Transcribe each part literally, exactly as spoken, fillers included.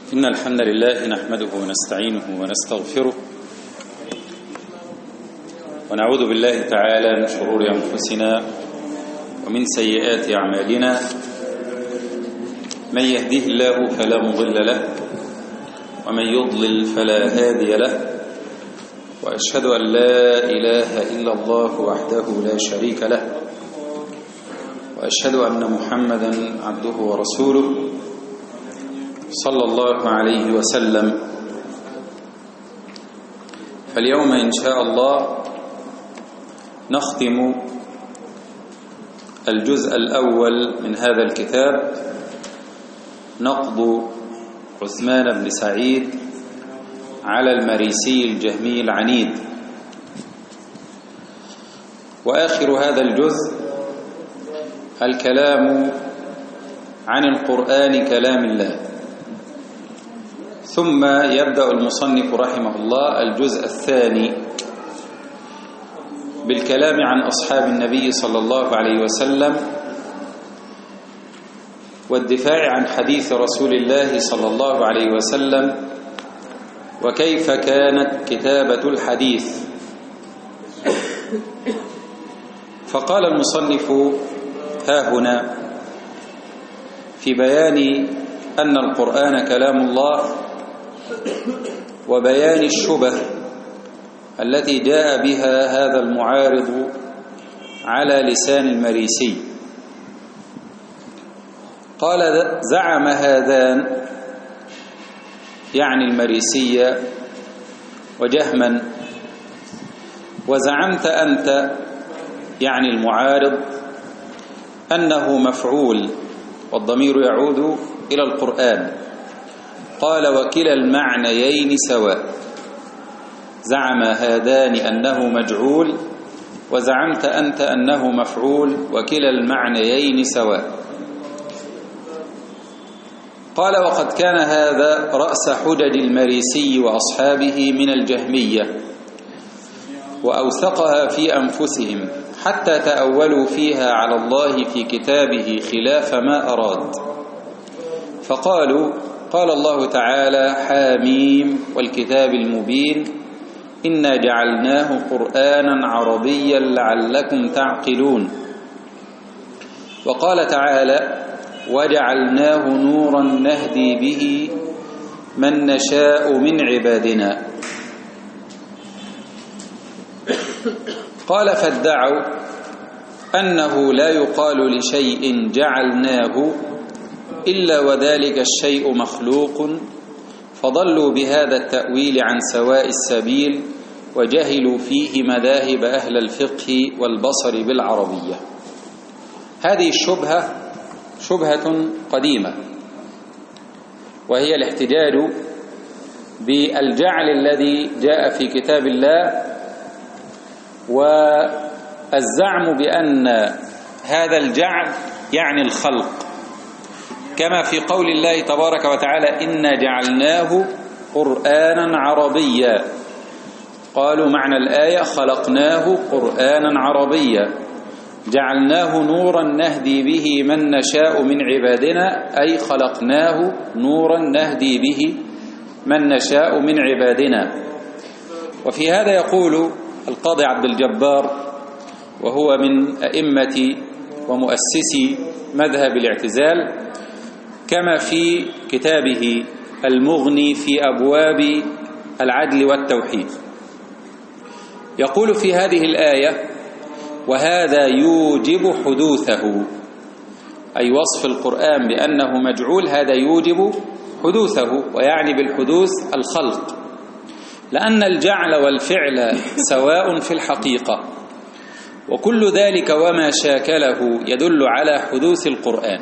إن الحمد لله نحمده ونستعينه ونستغفره ونعوذ بالله تعالى من شرور أنفسنا ومن سيئات أعمالنا. من يهده الله فلا مضل له ومن يضلل فلا هادي له، وأشهد أن لا إله إلا الله وحده لا شريك له، وأشهد أن محمدا عبده ورسوله صلى الله عليه وسلم. فاليوم إن شاء الله نختم الجزء الأول من هذا الكتاب، نقض عثمان بن سعيد على المريسي الجهمي العنيد. وآخر هذا الجزء الكلام عن القرآن كلام الله. ثم يبدأ المصنف رحمه الله الجزء الثاني بالكلام عن أصحاب النبي صلى الله عليه وسلم والدفاع عن حديث رسول الله صلى الله عليه وسلم وكيف كانت كتابة الحديث. فقال المصنف ها هنا في بيان أن القرآن كلام الله وبيان الشبه التي جاء بها هذا المعارض على لسان المريسي. قال زعم هذان، يعني المريسي وجهما، وزعمت أنت، يعني المعارض، أنه مفعول، والضمير يعود إلى القرآن. قال وكلا المعنيين سواء. زعم هذان أنه مجعول، وزعمت أنت أنه مفعول، وكلا المعنيين سواء. قال وقد كان هذا رأس حجج المريسي وأصحابه من الجهمية، وأوثقها في أنفسهم حتى تأولوا فيها على الله في كتابه خلاف ما أراد. فقالوا قال الله تعالى حاميم والكتاب المبين إنا جعلناه قرآنا عربيا لعلكم تعقلون. وقال تعالى وجعلناه نورا نهدي به من نشاء من عبادنا. قال فادعوا أنه لا يقال لشيء جعلناه إلا وذلك الشيء مخلوق، فضلوا بهذا التأويل عن سواء السبيل وجهلوا فيه مذاهب أهل الفقه والبصر بالعربية. هذه الشبهة شبهة قديمة، وهي الاحتجاج بالجعل الذي جاء في كتاب الله، والزعم بأن هذا الجعل يعني الخلق، كما في قول الله تبارك وتعالى إنا جعلناه قرآنا عربيا. قالوا معنى الآية خلقناه قرآنا عربيا، جعلناه نورا نهدي به من نشاء من عبادنا، أي خلقناه نورا نهدي به من نشاء من عبادنا. وفي هذا يقول القاضي عبد الجبار، وهو من أئمة ومؤسسي مذهب الاعتزال، كما في كتابه المغني في أبواب العدل والتوحيد، يقول في هذه الآية وهذا يوجب حدوثه، أي وصف القرآن بأنه مجعول، هذا يوجب حدوثه، ويعني بالحدوث الخلق، لأن الجعل والفعل سواء في الحقيقة، وكل ذلك وما شاكله يدل على حدوث القرآن.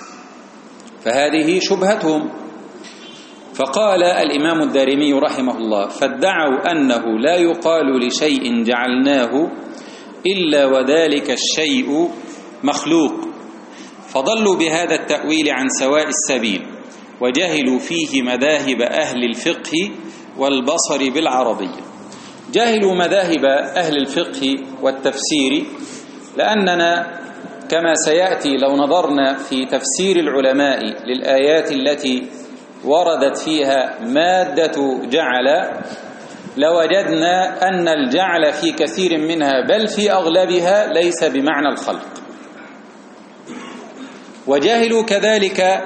فهذه شبهتهم. فقال الإمام الدارمي رحمه الله فادعوا أنه لا يقال لشيء جعلناه إلا وذلك الشيء مخلوق، فضلوا بهذا التأويل عن سواء السبيل وجهلوا فيه مذاهب أهل الفقه والبصر بالعربية. جاهلوا مذاهب أهل الفقه والتفسير، لأننا كما سيأتي لو نظرنا في تفسير العلماء للآيات التي وردت فيها مادة جعل لوجدنا أن الجعل في كثير منها بل في أغلبها ليس بمعنى الخلق. وجاهلوا كذلك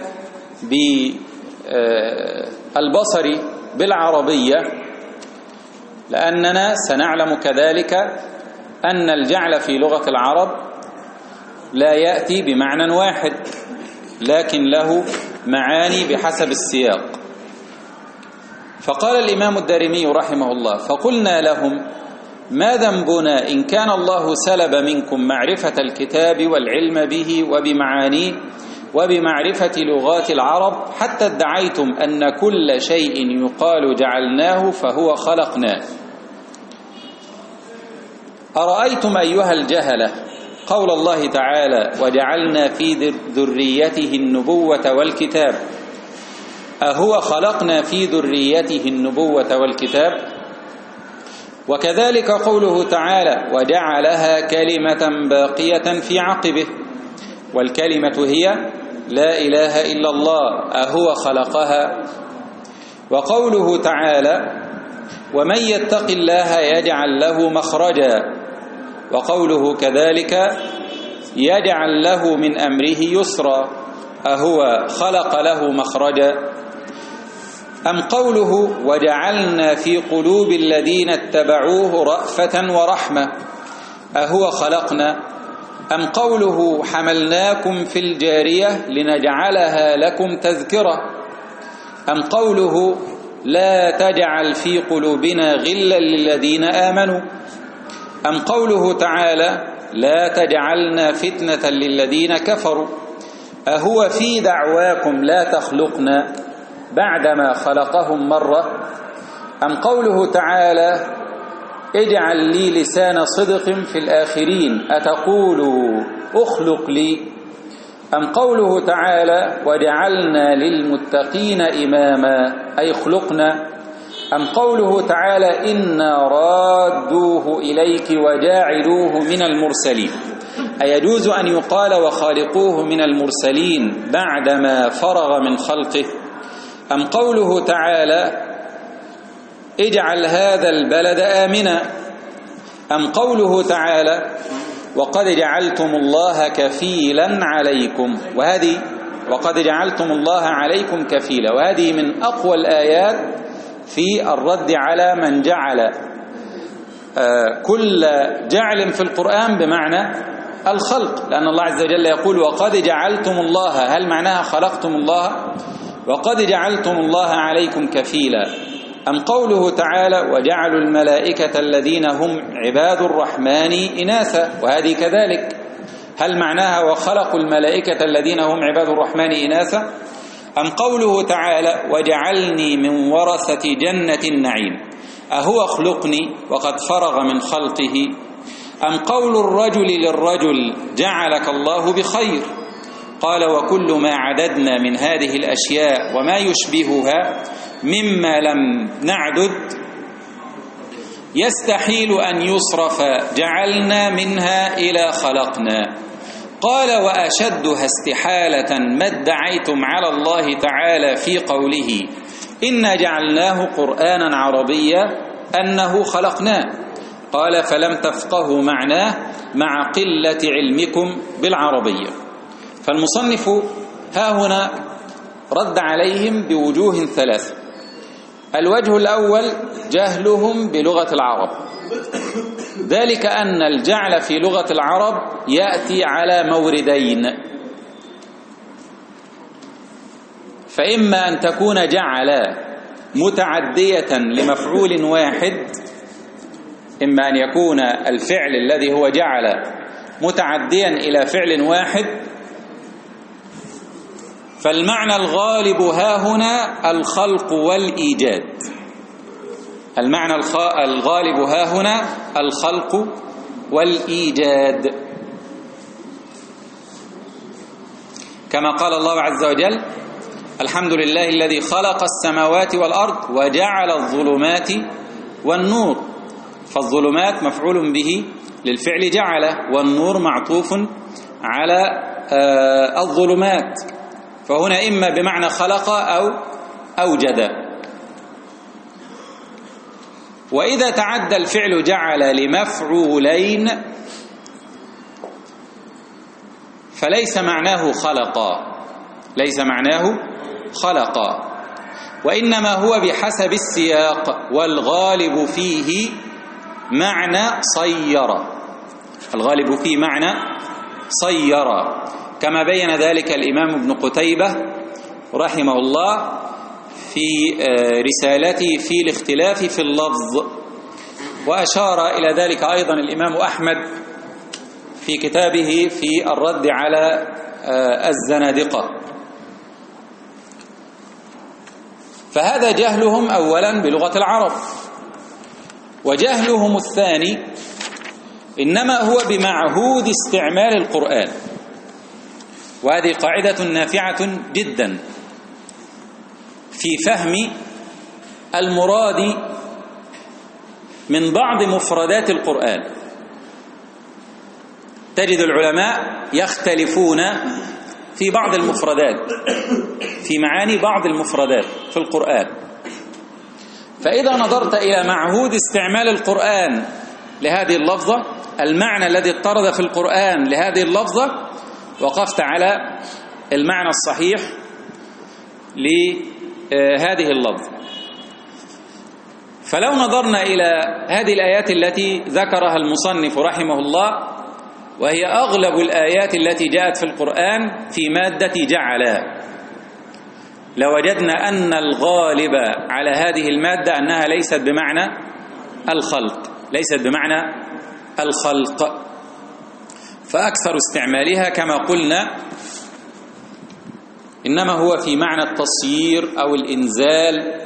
بالبصر بالعربية، لأننا سنعلم كذلك أن الجعل في لغة العرب لا يأتي بمعنى واحد، لكن له معاني بحسب السياق. فقال الإمام الدارمي رحمه الله: فقلنا لهم: ما ذنبنا إن كان الله سلب منكم معرفة الكتاب والعلم به وبمعانيه وبمعرفة لغات العرب حتى ادعيتم أن كل شيء يقال جعلناه فهو خلقناه. أرأيتم أيها الجهلة قول الله تعالى: وجعلنا في ذريته النبوة والكتاب، أهو خلقنا في ذريته النبوة والكتاب؟ وكذلك قوله تعالى: وجعلها كلمة باقية في عقبه، والكلمة هي لا إله إلا الله، أهو خلقها؟ وقوله تعالى: ومن يتق الله يجعل له مخرجا، وقوله كذلك: يجعل له من أمره يسرا، أهو خلق له مخرجا؟ أم قوله: وجعلنا في قلوب الذين اتبعوه رأفة ورحمة، أهو خلقنا؟ أم قوله: حملناكم في الجارية لنجعلها لكم تذكرة، أم قوله: لا تجعل في قلوبنا غلا للذين آمنوا، أم قوله تعالى: لا تجعلنا فتنة للذين كفروا، أهو في دعواكم لا تخلقنا بعدما خلقهم مرة، أم قوله تعالى: اجعل لي لسان صدق في الآخرين أتقولوا أخلق لي، أم قوله تعالى: وجعلنا للمتقين إماما أي خلقنا، أم قوله تعالى: إنا رادوه إليك وجاعلوه من المرسلين، أيجوز أن يقال وخالقوه من المرسلين بعدما فرغ من خلقه؟ أم قوله تعالى: اجعل هذا البلد آمنا، أم قوله تعالى: وقد جعلتم الله كفيلا عليكم، وهذه وقد جعلتم الله عليكم كفيلا، وهذه من أقوى الآيات في الرد على من جعل كل جعل في القرآن بمعنى الخلق، لأن الله عز وجل يقول: وقد جعلتم الله، هل معناها خلقتم الله؟ وقد جعلتم الله عليكم كفيلا. أم قوله تعالى: وجعلوا الملائكة الذين هم عباد الرحمن إناثا، وهذه كذلك، هل معناها وخلقوا الملائكة الذين هم عباد الرحمن إناثا؟ أم قوله تعالى: وجعلني من ورثة جنة النعيم، أهو خلقني وقد فرغ من خلقه؟ أم قول الرجل للرجل: جعلك الله بخير، قال: وكل ما عددنا من هذه الأشياء وما يشبهها مما لم نعدد يستحيل أن يصرف جعلنا منها إلى خلقنا. قال: وأشدها استحالة ما ادعيتم على الله تعالى في قوله: إنا جعلناه قرآنا عربيا أنه خلقناه. قال: فلم تفقهوا معناه مع قلة علمكم بالعربية. فالمصنف ها هنا رد عليهم بوجوه ثلاثة. الوجه الأول جهلهم بلغة العرب، ذلك أن الجعل في لغة العرب يأتي على موردين: فإما أن تكون جعل متعدية لمفعول واحد، إما أن يكون الفعل الذي هو جعل متعديا إلى فعل واحد، فالمعنى الغالب ها هنا الخلق والإيجاد، المعنى الغالب ها هنا الخلق والإيجاد، كما قال الله عز وجل: الحمد لله الذي خلق السماوات والأرض وجعل الظلمات والنور. فالظلمات مفعول به للفعل جعل، والنور معطوف على الظلمات، فهنا إما بمعنى خلق أو أوجد. وإذا تعدى الفعل جعل لمفعولين فليس معناه خلقا، ليس معناه خلقا، وإنما هو بحسب السياق، والغالب فيه معنى صير، الغالب فيه معنى صير، كما بين ذلك الإمام ابن قتيبة رحمه الله في رسالته في الاختلاف في اللفظ، وأشار إلى ذلك أيضا الإمام أحمد في كتابه في الرد على الزنادقة. فهذا جهلهم أولا بلغة العرب، وجهلهم الثاني إنما هو بمعهود استعمال القرآن، وهذه قاعدة نافعة جدا في فهم المراد من بعض مفردات القرآن. تجد العلماء يختلفون في بعض المفردات، في معاني بعض المفردات في القرآن، فإذا نظرت إلى معهود استعمال القرآن لهذه اللفظة، المعنى الذي اضطرد في القرآن لهذه اللفظة، وقفت على المعنى الصحيح لهذه اللفظة. فلو نظرنا إلى هذه الآيات التي ذكرها المصنف رحمه الله، وهي أغلب الآيات التي جاءت في القرآن في مادة جعل، لوجدنا أن الغالب على هذه المادة أنها ليست بمعنى الخلق، ليست بمعنى الخلق، فأكثر استعمالها كما قلنا إنما هو في معنى التصيير أو الإنزال.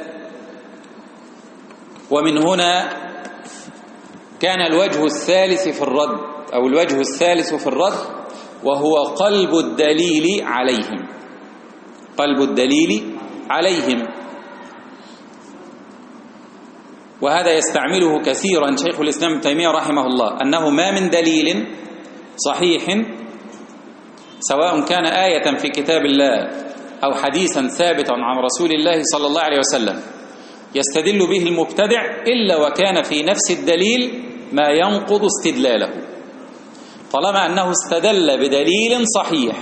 ومن هنا كان الوجه الثالث في الرد، أو الوجه الثالث في الرد، وهو قلب الدليل عليهم، قلب الدليل عليهم. وهذا يستعمله كثيرا شيخ الإسلام ابن تيمية رحمه الله، أنه ما من دليل صحيح سواء كان آية في كتاب الله أو حديثا ثابتا عن رسول الله صلى الله عليه وسلم يستدل به المبتدع إلا وكان في نفس الدليل ما ينقض استدلاله، طالما أنه استدل بدليل صحيح،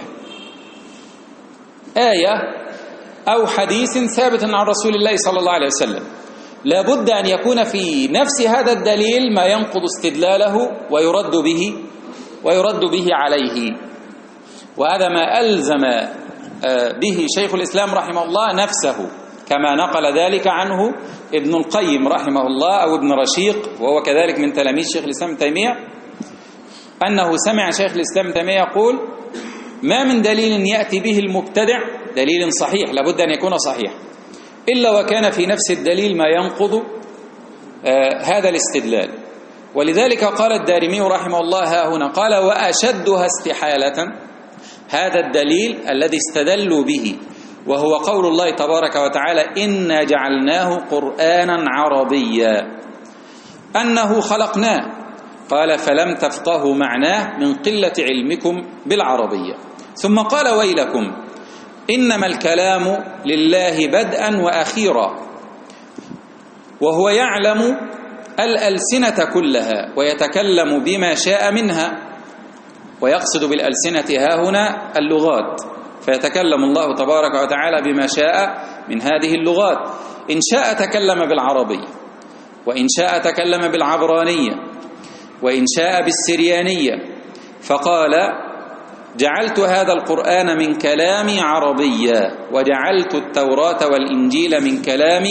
آية أو حديث ثابت عن رسول الله صلى الله عليه وسلم، لابد أن يكون في نفس هذا الدليل ما ينقض استدلاله ويرد به ويرد به عليه. وهذا ما ألزم به شيخ الإسلام رحمه الله نفسه، كما نقل ذلك عنه ابن القيم رحمه الله أو ابن رشيق، وهو كذلك من تلاميذ شيخ الإسلام ابن تيمية، أنه سمع شيخ الإسلام ابن تيمية يقول: ما من دليل يأتي به المبتدع، دليل صحيح لابد أن يكون صحيح، إلا وكان في نفس الدليل ما ينقض آه هذا الاستدلال. ولذلك قال الدارمي رحمه الله ها هنا، قال: وأشدها استحالة هذا الدليل الذي استدلوا به، وهو قول الله تبارك وتعالى: إنا جعلناه قرآنا عربيا، أنه خلقناه، قال: فلم تفقهوا معناه من قلة علمكم بالعربية. ثم قال: ويلكم إنما الكلام لله بدءا وأخيرا، وهو يعلم الألسنة كلها ويتكلم بما شاء منها، ويقصد بالألسنة ها هنا اللغات، فيتكلم الله تبارك وتعالى بما شاء من هذه اللغات، إن شاء تكلم بالعربية، وإن شاء تكلم بالعبرانية، وإن شاء بالسريانية. فقال: جعلت هذا القرآن من كلام عربيا، وجعلت التوراة والإنجيل من كلام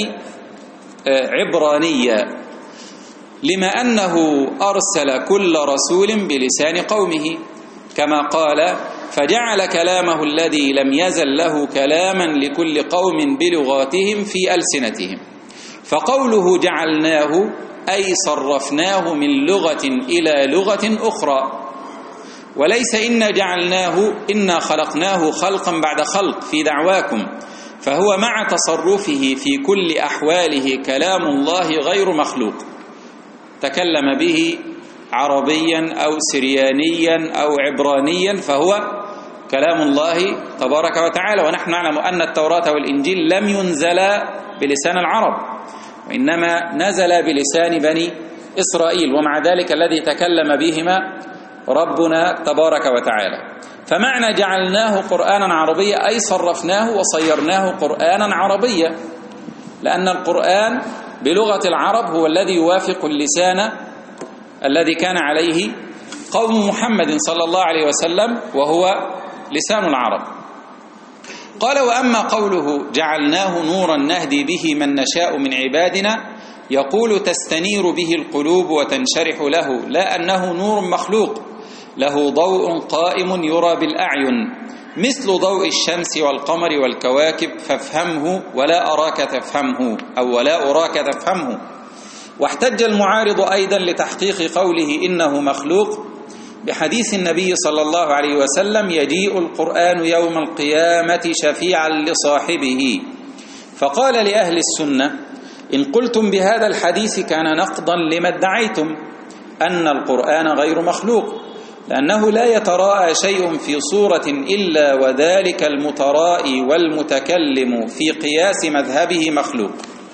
عبرانيا، لما أنه أرسل كل رسول بلسان قومه، كما قال: فجعل كلامه الذي لم يزل له كلاما لكل قوم بلغاتهم في ألسنتهم. فقوله جعلناه أي صرفناه من لغة إلى لغة أخرى، وليس إنا جعلناه إنا خلقناه خلقا بعد خلق في دعواكم، فهو مع تصرفه في كل أحواله كلام الله غير مخلوق، تكلم به عربيا أو سريانيا أو عبرانيا فهو كلام الله تبارك وتعالى، ونحن نعلم أن التوراة والإنجيل لم ينزلا بلسان العرب، وإنما نزل بلسان بني إسرائيل، ومع ذلك الذي تكلم بهما ربنا تبارك وتعالى. فمعنى جعلناه قرآنا عربيا أي صرفناه وصيرناه قرآنا عربيا، لأن القرآن بلغة العرب هو الذي يوافق اللسان الذي كان عليه قوم محمد صلى الله عليه وسلم، وهو لسان العرب. قال: وأما قوله جعلناه نورا نهدي به من نشاء من عبادنا، يقول تستنير به القلوب وتنشرح له، لا أنه نور مخلوق له ضوء قائم يرى بالأعين مثل ضوء الشمس والقمر والكواكب، فافهمه ولا أراك تفهمه، أو ولا أراك تفهمه. واحتج المعارض أيضا لتحقيق قوله إنه مخلوق بحديث النبي صلى الله عليه وسلم: يجيء القرآن يوم القيامة شفيعا لصاحبه. فقال لأهل السنة: إن قلتم بهذا الحديث كان نقضا لما ادعيتم أن القرآن غير مخلوق، لأنه لا يتراءى شيء في صورة إلا وذلك المترائي والمتكلم في قياس مذهبه مخلوق،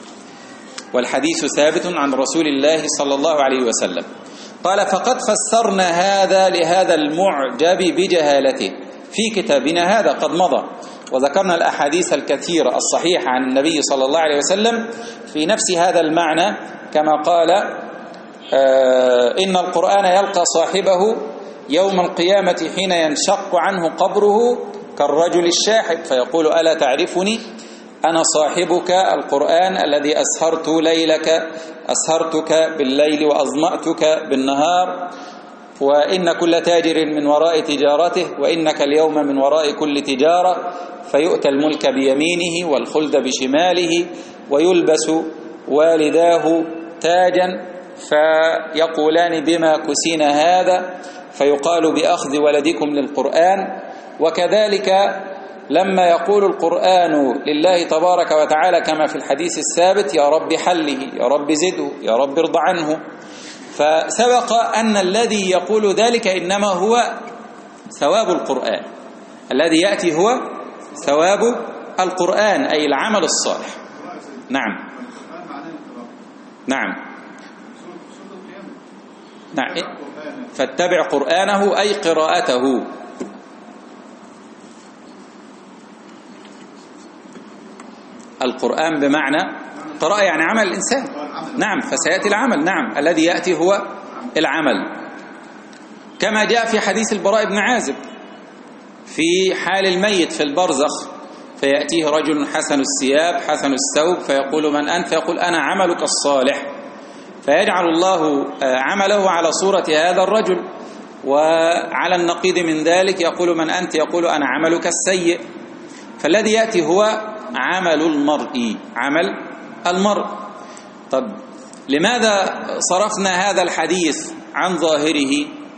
والحديث ثابت عن رسول الله صلى الله عليه وسلم. قال: فقد فسرنا هذا لهذا المعجب بجهالته في كتابنا هذا قد مضى، وذكرنا الأحاديث الكثيرة الصحيحة عن النبي صلى الله عليه وسلم في نفس هذا المعنى، كما قال: آه إن القرآن يلقى صاحبه يوم القيامة حين ينشق عنه قبره كالرجل الشاحب فيقول: ألا تعرفني؟ أنا صاحبك القرآن الذي أسهرت ليلك أسهرتك بالليل وأظمأتك بالنهار، وإن كل تاجر من وراء تجارته، وإنك اليوم من وراء كل تجارة، فيؤتى الملك بيمينه والخلد بشماله، ويلبس والداه تاجا فيقولان: بما كسينا هذا؟ فيقال: بأخذ ولدكم للقرآن. وكذلك لما يقول القرآن لله تبارك وتعالى كما في الحديث الثابت: يا رب حله، يا رب زده، يا رب ارض عنه. فسبق أن الذي يقول ذلك إنما هو ثواب القرآن، الذي يأتي هو ثواب القرآن أي العمل الصالح. نعم نعم نعم فاتبع قرآنه أي قراءته. القرآن بمعنى قراءة يعني عمل الإنسان. نعم، فسيأتي العمل. نعم، الذي يأتي هو العمل، كما جاء في حديث البراء بن عازب في حال الميت في البرزخ، فيأتيه رجل حسن الثياب حسن الثوب فيقول: من أنت؟ فيقول: أنا عملك الصالح، فيجعل الله عمله على صورة هذا الرجل، وعلى النقيض من ذلك يقول: من أنت؟ يقول: أنا عملك السيء. فالذي يأتي هو عمل المرء، عمل المرء. طب لماذا صرفنا هذا الحديث عن ظاهره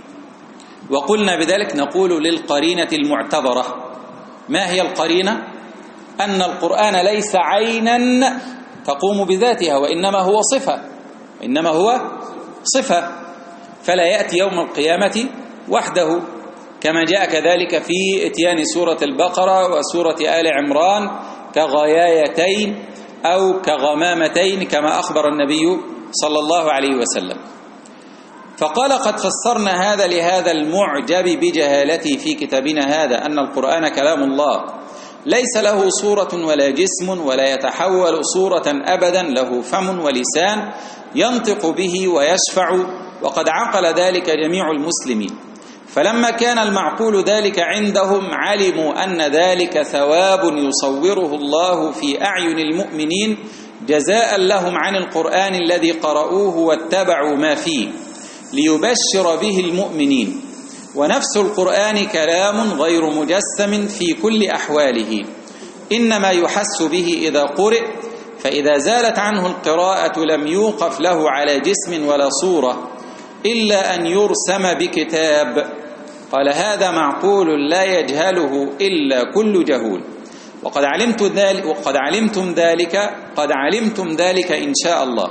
وقلنا بذلك؟ نقول للقرينة المعتبرة. ما هي القرينة؟ أن القرآن ليس عينا تقوم بذاتها، وإنما هو صفة، إنما هو صفة، فلا يأتي يوم القيامة وحده، كما جاء كذلك في اتيان سورة البقرة وسورة آل عمران كغيايتين أو كغمامتين كما أخبر النبي صلى الله عليه وسلم. فقال: قد فسرنا هذا لهذا المعجب بجهالته في كتابنا هذا أن القرآن كلام الله ليس له صورة ولا جسم ولا يتحول صورة أبدا، له فم ولسان ينطق به ويشفع، وقد عقل ذلك جميع المسلمين. فلما كان المعقول ذلك عندهم علموا أن ذلك ثواب يصوره الله في أعين المؤمنين جزاء لهم عن القرآن الذي قرأوه واتبعوا ما فيه ليبشر به المؤمنين. ونفس القرآن كلام غير مجسم في كل أحواله، إنما يحس به إذا قرئ، فإذا زالت عنه القراءة لم يوقف له على جسم ولا صورة إلا أن يرسم بكتاب. قال: هذا معقول لا يجهله إلا كل جهول، وقد علمت ذلك وقد علمتم ذلك قد علمتم ذلك إن شاء الله،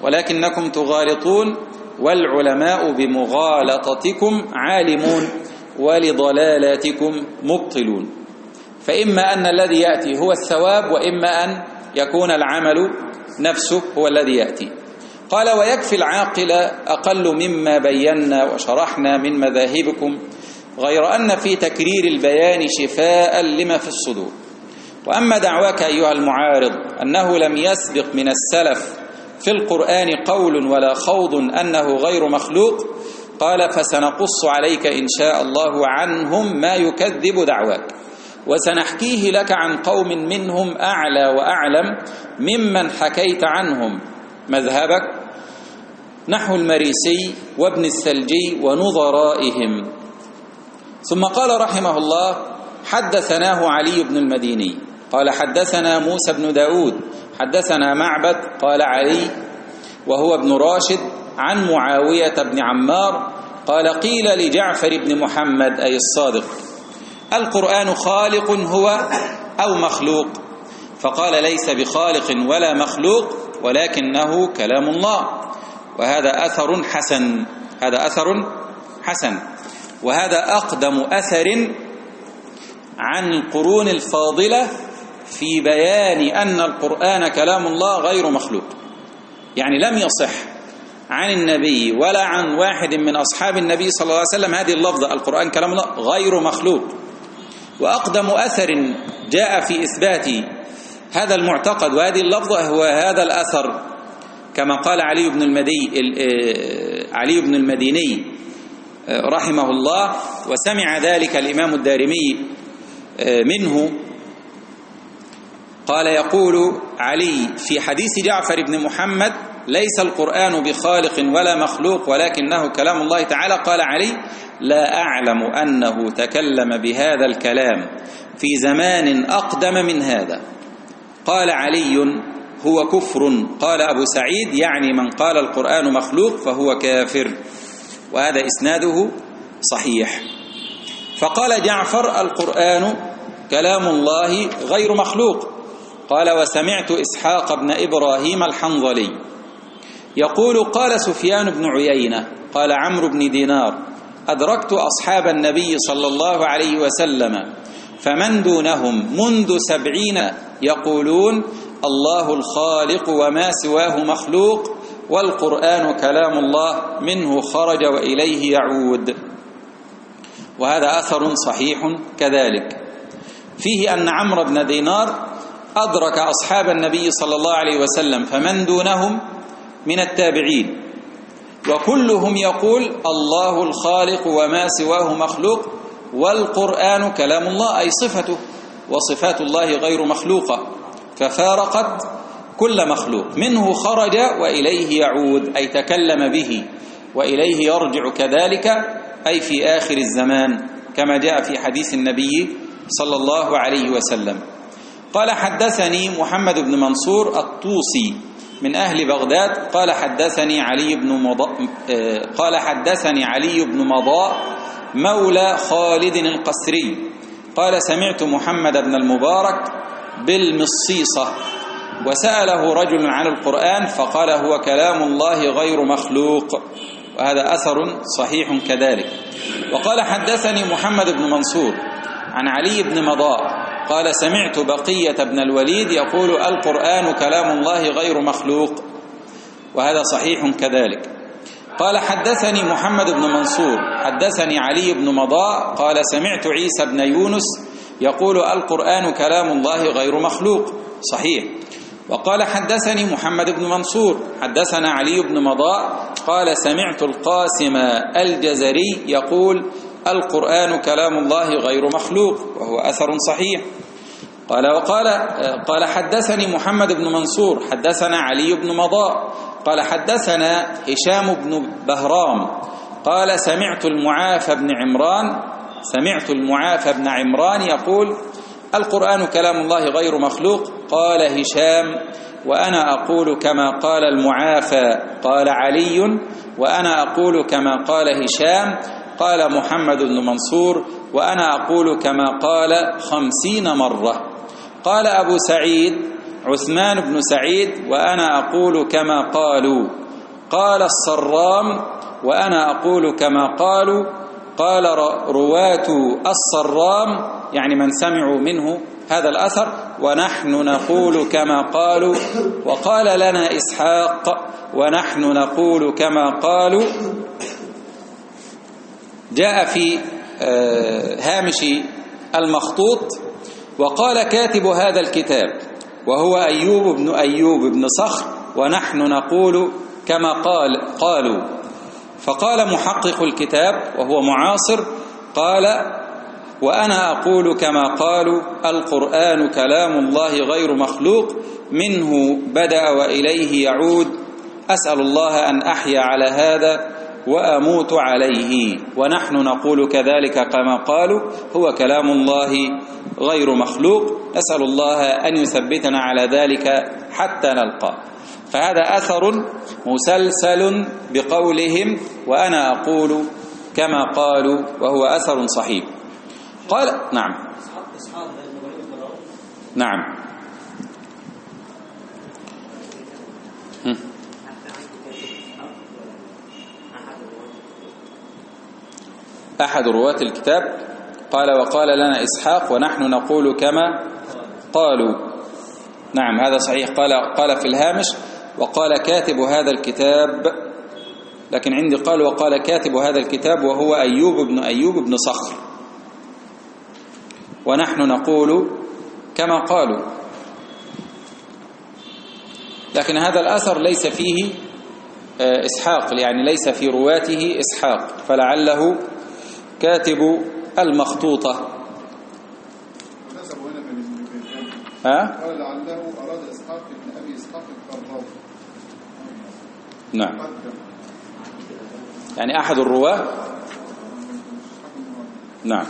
ولكنكم تغالطون والعلماء بمغالطتكم عالمون. ولضلالاتكم مبطلون. فإما أن الذي يأتي هو الثواب، وإما أن يكون العمل نفسه هو الذي يأتي. قال: ويكفي العاقل أقل مما بينا وشرحنا من مذاهبكم، غير أن في تكرير البيان شفاء لما في الصدور. وأما دعواك أيها المعارض أنه لم يسبق من السلف في القرآن قول ولا خوض أنه غير مخلوق، قال: فسنقص عليك إن شاء الله عنهم ما يكذب دعواك، وسنحكيه لك عن قوم منهم أعلى وأعلم ممن حكيت عنهم مذهبك، نحو المريسي وابن الثلجي ونظرائهم. ثم قال رحمه الله: حدثناه علي بن المديني قال: حدثنا موسى بن داود حدثنا معبد قال علي وهو ابن راشد عن معاوية بن عمار قال: قيل لجعفر بن محمد أي الصادق: القرآن خالق هو أو مخلوق؟ فقال: ليس بخالق ولا مخلوق، ولكنه كلام الله. وهذا أثر حسن، هذا أثر حسن وهذا أقدم أثر عن القرون الفاضلة في بيان أن القرآن كلام الله غير مخلوق. يعني لم يصح عن النبي ولا عن واحد من أصحاب النبي صلى الله عليه وسلم هذه اللفظة: القرآن كلام الله غير مخلوق. وأقدم أثر جاء في إثبات هذا المعتقد وهذه اللفظة هو هذا الأثر، كما قال علي بن المدي علي بن المديني رحمه الله، وسمع ذلك الإمام الدارمي منه. قال: يقول علي في حديث جعفر بن محمد: ليس القرآن بخالق ولا مخلوق ولكنه كلام الله تعالى. قال علي: لا أعلم أنه تكلم بهذا الكلام في زمان أقدم من هذا. قال علي: هو كفر. قال أبو سعيد: يعني من قال القرآن مخلوق فهو كافر. وهذا إسناده صحيح. فقال جعفر: القرآن كلام الله غير مخلوق. قال: وسمعت إسحاق بن إبراهيم الحنظلي يقول: قال سفيان بن عيينة قال عمرو بن دينار: أدركت أصحاب النبي صلى الله عليه وسلم فمن دونهم منذ سبعين يقولون: الله الخالق وما سواه مخلوق، والقرآن كلام الله منه خرج وإليه يعود. وهذا أثر صحيح كذلك، فيه أن عمرو بن دينار أدرك أصحاب النبي صلى الله عليه وسلم فمن دونهم من التابعين، وكلهم يقول: الله الخالق وما سواه مخلوق، والقرآن كلام الله، أي صفته، وصفات الله غير مخلوقة، ففارقت كل مخلوق. منه خرج وإليه يعود، أي تكلم به وإليه يرجع كذلك، أي في آخر الزمان، كما جاء في حديث النبي صلى الله عليه وسلم. قال: حدثني محمد بن منصور الطوسي من أهل بغداد قال: حدثني علي بن مضاء قال حدثني علي بن مضاء مولى خالد القسري قال: سمعت محمد بن المبارك بالمصيصة وسأله رجل عن القرآن فقال: هو كلام الله غير مخلوق. وهذا أثر صحيح كذلك. وقال: حدثني محمد بن منصور عن علي بن مضاء قال: سمعت بقية بن الوليد يقول: القرآن كلام الله غير مخلوق. وهذا صحيح كذلك. قال: حدثني محمد بن منصور حدثني علي بن مضاء قال: سمعت عيسى بن يونس يقول: القرآن كلام الله غير مخلوق. صحيح. وقال: حدثني محمد بن منصور حدثنا علي بن مضاء قال: سمعت القاسم الجزري يقول: القرآن كلام الله غير مخلوق. وهو أثر صحيح. قال وقال قال: حدثني محمد بن منصور حدثنا علي بن مضاء قال: حدثنا هشام بن بهرام قال: سمعت المعافى بن عمران سمعت المعافى بن عمران يقول: القرآن كلام الله غير مخلوق. قال هشام: وأنا أقول كما قال المعافى. قال علي: وأنا أقول كما قال هشام. قال محمد بن منصور: وأنا أقول كما قال خمسين مرة. قال أبو سعيد عثمان بن سعيد: وأنا أقول كما قالوا. قال الصرام: وأنا أقول كما قالوا. قال رواة الصرام يعني من سمعوا منه هذا الأثر ونحن نقول كما قالوا، وقال لنا إسحاق ونحن نقول كما قالوا. جاء في هامش المخطوط وقال كاتب هذا الكتاب وهو أيوب بن أيوب بن صخر ونحن نقول كما قال قالوا. فقال محقق الكتاب وهو معاصر قال وأنا أقول كما قالوا القرآن كلام الله غير مخلوق منه بدأ وإليه يعود، أسأل الله أن أحيا على هذا وأموت عليه، ونحن نقول كذلك كما قالوا هو كلام الله غير مخلوق، نسأل الله أن يثبتنا على ذلك حتى نلقى. فهذا أثر مسلسل بقولهم وأنا أقول كما قالوا، وهو أثر صحيح. قال نعم نعم أحد رواة الكتاب قال وقال لنا إسحاق ونحن نقول كما قالوا. نعم هذا صحيح. قال قال في الهامش وقال كاتب هذا الكتاب، لكن عندي قال وقال كاتب هذا الكتاب وهو أيوب بن أيوب بن صخر ونحن نقول كما قالوا. لكن هذا الأثر ليس فيه إسحاق، يعني ليس في رواته إسحاق، فلعله كاتب المخطوطة. ها؟ قال لعله أراد إسحاق بن أبي إسحاق القرضاوي. نعم، يعني أحد الرواة. نعم.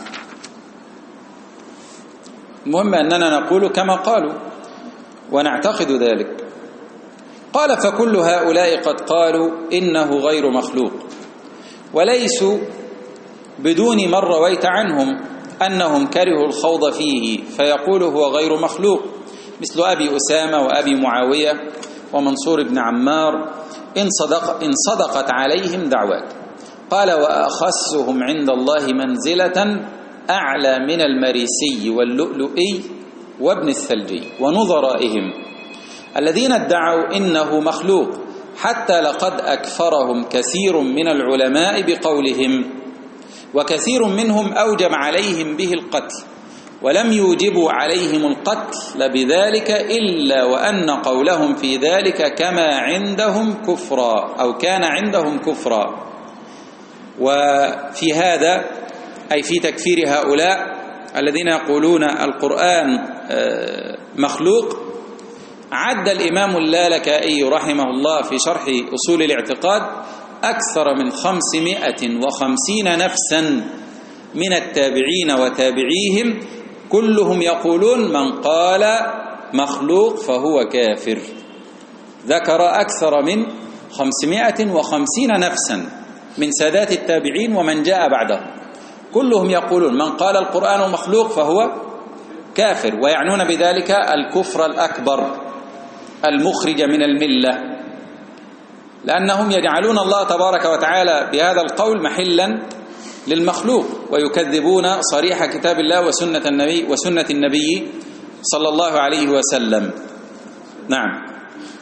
المهم أننا نقول كما قالوا ونعتقد ذلك. قال فكل هؤلاء قد قالوا إنه غير مخلوق، وليسوا بدون من رويت عنهم أنهم كرهوا الخوض فيه فيقول هو غير مخلوق، مثل أبي أسامة وأبي معاوية ومنصور بن عمار إن, صدق إن صدقت عليهم دعوات. قال وأخسهم عند الله منزلة أعلى من المريسي واللؤلؤي وابن الثلجي ونظرائهم الذين ادعوا إنه مخلوق، حتى لقد أكفرهم كثير من العلماء بقولهم، وكثير منهم أوجب عليهم به القتل، ولم يوجبوا عليهم القتل بذلك إلا وأن قولهم في ذلك كما عندهم كفرا أو كان عندهم كفرا. وفي هذا أي في تكفير هؤلاء الذين يقولون القرآن مخلوق، عد الإمام اللالكائي رحمه الله في شرح أصول الاعتقاد أكثر من خمسمائة وخمسين نفسا من التابعين وتابعيهم كلهم يقولون من قال مخلوق فهو كافر. ذكر أكثر من خمسمائة وخمسين نفسا من سادات التابعين ومن جاء بعدهم، كلهم يقولون من قال القرآن مخلوق فهو كافر، ويعنون بذلك الكفر الأكبر المخرج من الملة، لأنهم يجعلون الله تبارك وتعالى بهذا القول محلا للمخلوق، ويكذبون صريح كتاب الله وسنة النبي وسنة النبي صلى الله عليه وسلم. نعم.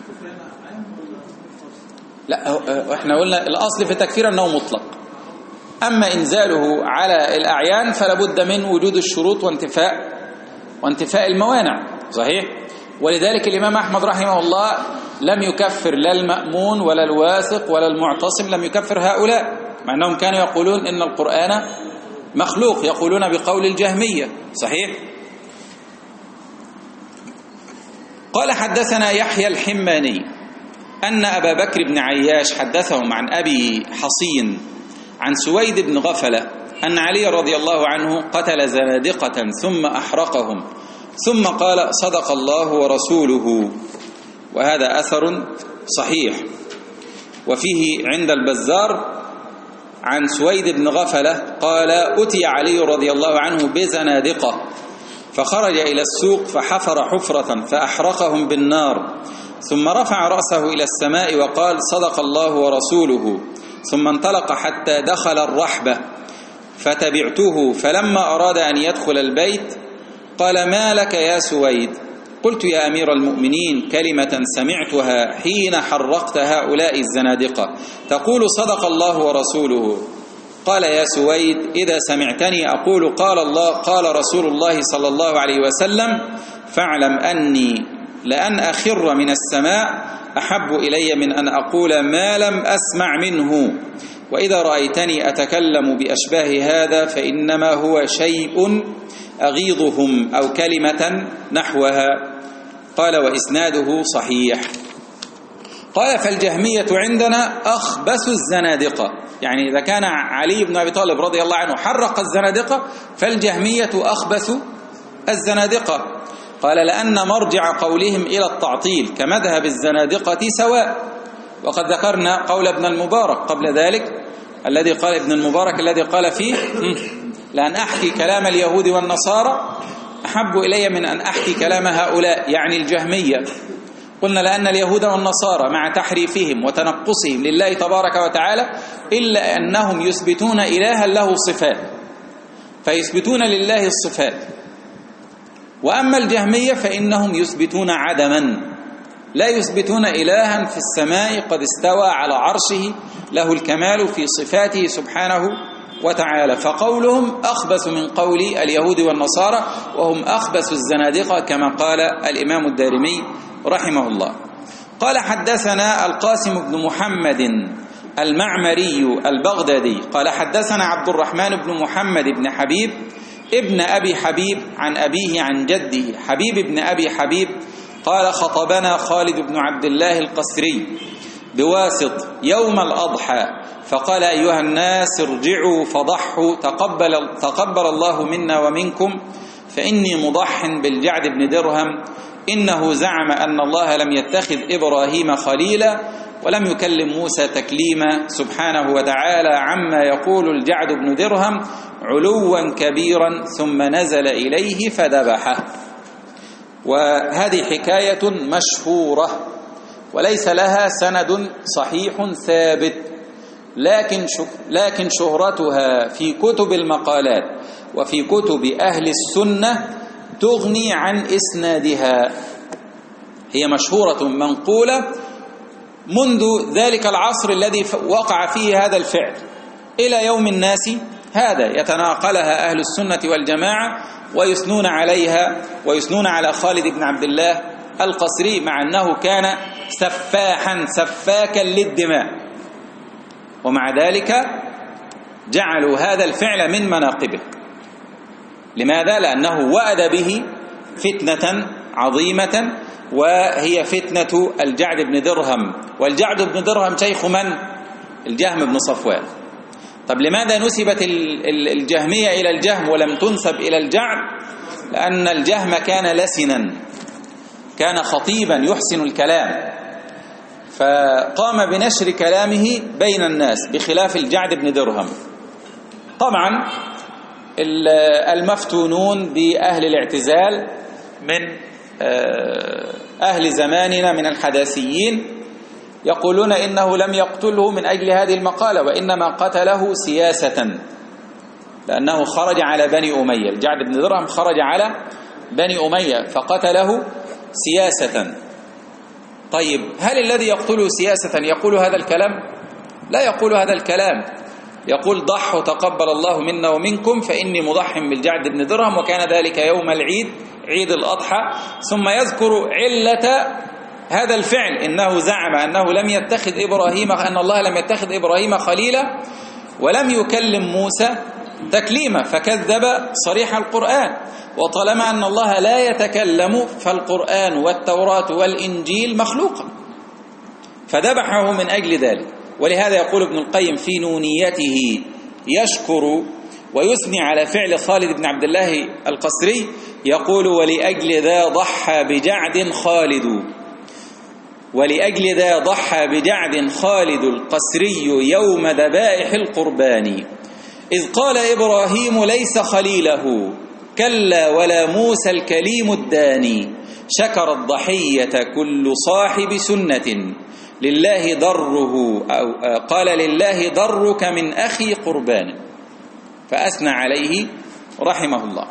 لا احنا قلنا الأصل في التكفير أنه مطلق، أما إنزاله على الأعيان فلا بد من وجود الشروط وانتفاء وانتفاء الموانع. صحيح. ولذلك الإمام أحمد رحمه الله لم يكفر لا المأمون ولا الواثق ولا المعتصم، لم يكفر هؤلاء، مع أنهم كانوا يقولون إن القرآن مخلوق، يقولون بقول الجهمية. صحيح. قال حدثنا يحيى الحماني أن أبا بكر بن عياش حدثهم عن أبي حصين عن سويد بن غفلة أن علي رضي الله عنه قتل زنادقة ثم أحرقهم، ثم قال صدق الله ورسوله، وهذا أثر صحيح. وفيه عند البزار عن سويد بن غفلة قال أتي علي رضي الله عنه بزنادقة فخرج إلى السوق فحفر حفرة فأحرقهم بالنار، ثم رفع رأسه إلى السماء وقال صدق الله ورسوله، ثم انطلق حتى دخل الرحبة فتبعته، فلما أراد أن يدخل البيت قال: ما لك يا سويد؟ قلت: يا أمير المؤمنين، كلمة سمعتها حين حرقت هؤلاء الزنادقة تقول: صدق الله ورسوله. قال: يا سويد، إذا سمعتني أقول قال الله قال رسول الله صلى الله عليه وسلم فاعلم أني لأن أخر من السماء أحب إلي من أن أقول ما لم أسمع منه، وإذا رأيتني أتكلم بأشباه هذا فإنما هو شيء أغيظهم أو كلمة نحوها. قال: وإسناده صحيح. قال: فالجهمية عندنا أخبث الزنادقة، يعني إذا كان علي بن أبي طالب رضي الله عنه حرق الزنادقة فالجهمية أخبث الزنادقة. قال: لأن مرجع قولهم إلى التعطيل كمذهب الزنادقة سواء. وقد ذكرنا قول ابن المبارك قبل ذلك، الذي قال ابن المبارك الذي قال فيه: لأن أحكي كلام اليهود والنصارى أحب إلي من أن أحكي كلام هؤلاء، يعني الجهمية. قلنا لأن اليهود والنصارى مع تحريفهم وتنقصهم لله تبارك وتعالى إلا أنهم يثبتون إلها له صفات، فيثبتون لله الصفات. وأما الجهمية فإنهم يثبتون عدما، لا يثبتون إلها في السماء قد استوى على عرشه له الكمال في صفاته سبحانه وتعالى. فقولهم أخبث من قول اليهود والنصارى، وهم أخبث الزنادقة كما قال الإمام الدارمي رحمه الله. قال: حدثنا القاسم بن محمد المعمري البغدادي قال: حدثنا عبد الرحمن بن محمد بن حبيب ابن أبي حبيب عن أبيه عن جده حبيب بن أبي حبيب قال: خطبنا خالد بن عبد الله القسري بواسط يوم الأضحى فقال: أيها الناس ارجعوا فضحوا تقبل, تقبل الله منا ومنكم، فإني مضح بالجعد بن درهم، إنه زعم أن الله لم يتخذ إبراهيم خليلا ولم يكلم موسى تكليما سبحانه وتعالى عما يقول الجعد بن درهم علوا كبيرا، ثم نزل إليه فذبحه. وهذه حكاية مشهورة وليس لها سند صحيح ثابت، لكن لكن شهرتها في كتب المقالات وفي كتب أهل السنة تغني عن إسنادها. هي مشهورة منقولة منذ ذلك العصر الذي وقع فيه هذا الفعل إلى يوم الناس هذا، يتناقلها أهل السنة والجماعة ويثنون عليها ويثنون على خالد بن عبد الله القسري، مع أنه كان سفاحا سفاكا للدماء، ومع ذلك جعلوا هذا الفعل من مناقبه. لماذا؟ لأنه وأد به فتنة عظيمة، وهي فتنة الجعد بن درهم. والجعد بن درهم شيخ من؟ الجهم بن صفوان. طب لماذا نسبت الجهمية إلى الجهم ولم تنسب إلى الجعد؟ لأن الجهم كان لسنا، كان خطيبا يحسن الكلام، فقام بنشر كلامه بين الناس بخلاف الجعد بن درهم. طبعا المفتونون بأهل الاعتزال من أهل زماننا من الحداثيين يقولون إنه لم يقتله من أجل هذه المقالة، وإنما قتله سياسة، لأنه خرج على بني أمية. الجعد بن درهم خرج على بني أمية فقتله سياسة. طيب هل الذي يقتله سياسة يقول هذا الكلام؟ لا يقول هذا الكلام، يقول: ضحوا تقبل الله منا ومنكم، فإني مضح بالجعد بن درهم، وكان ذلك يوم العيد عيد الأضحى. ثم يذكر علة هذا الفعل، إنه زعم أنه لم يتخذ إبراهيم أن الله لم يتخذ إبراهيم خليلا ولم يكلم موسى تكليما، فكذب صريح القرآن. وطالما أن الله لا يتكلم فالقرآن والتوراة والإنجيل مخلوقا، فذبحه من أجل ذلك. ولهذا يقول ابن القيم في نونيته يشكر ويثني على فعل خالد بن عبد الله القسري، يقول: ولأجل ذا ضحى بجعد خالد ولأجل ذا ضحى بجعد خالد القسري يوم ذبائح القربان، إذ قال إبراهيم ليس خليله كلا ولا موسى الكليم الداني، شكر الضحية كل صاحب سنة لله ضره، أو قال: لله ضرك من أخي قربان. فأثنى عليه رحمه الله.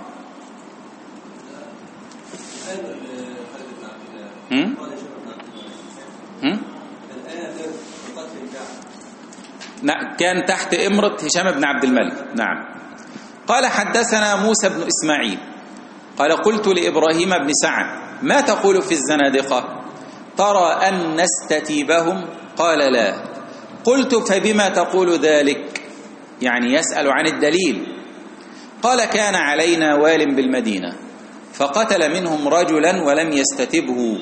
هم؟ هم؟ نعم، كان تحت إمرة هشام بن عبد الملك. نعم. قال حدثنا موسى بن إسماعيل قال قلت لإبراهيم بن سعد ما تقول في الزنادقة؟ ترى أن نستتيبهم؟ قال لا. قلت فبما تقول ذلك؟ يعني يسأل عن الدليل. قال كان علينا وال بالمدينة فقتل منهم رجلا ولم يستتبه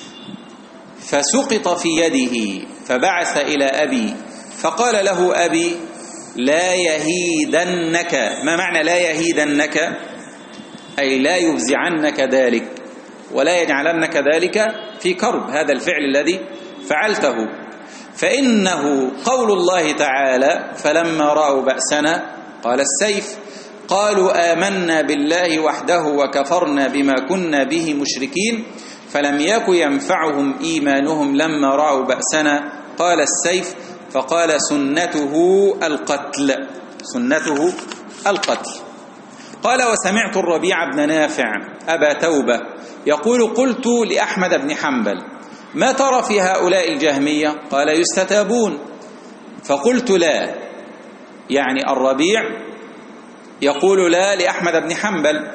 فسقط في يده فبعث إلى أبي فقال له أبي لا يهيدنك. ما معنى لا يهيدنك؟ أي لا يفزعنك ذلك ولا يجعلنك ذلك في كرب، هذا الفعل الذي فعلته، فإنه قول الله تعالى فلما رأوا بأسنا قال السيف قالوا آمنا بالله وحده وكفرنا بما كنا به مشركين فلم يك ينفعهم إيمانهم لما رأوا بأسنا قال السيف فقال سنته القتل. سنته القتل. قال وسمعت الربيع بن نافع أبا توبة يقول قلت لأحمد بن حنبل ما ترى في هؤلاء الجهمية؟ قال يستتابون. فقلت لا، يعني الربيع يقول لا لأحمد بن حنبل،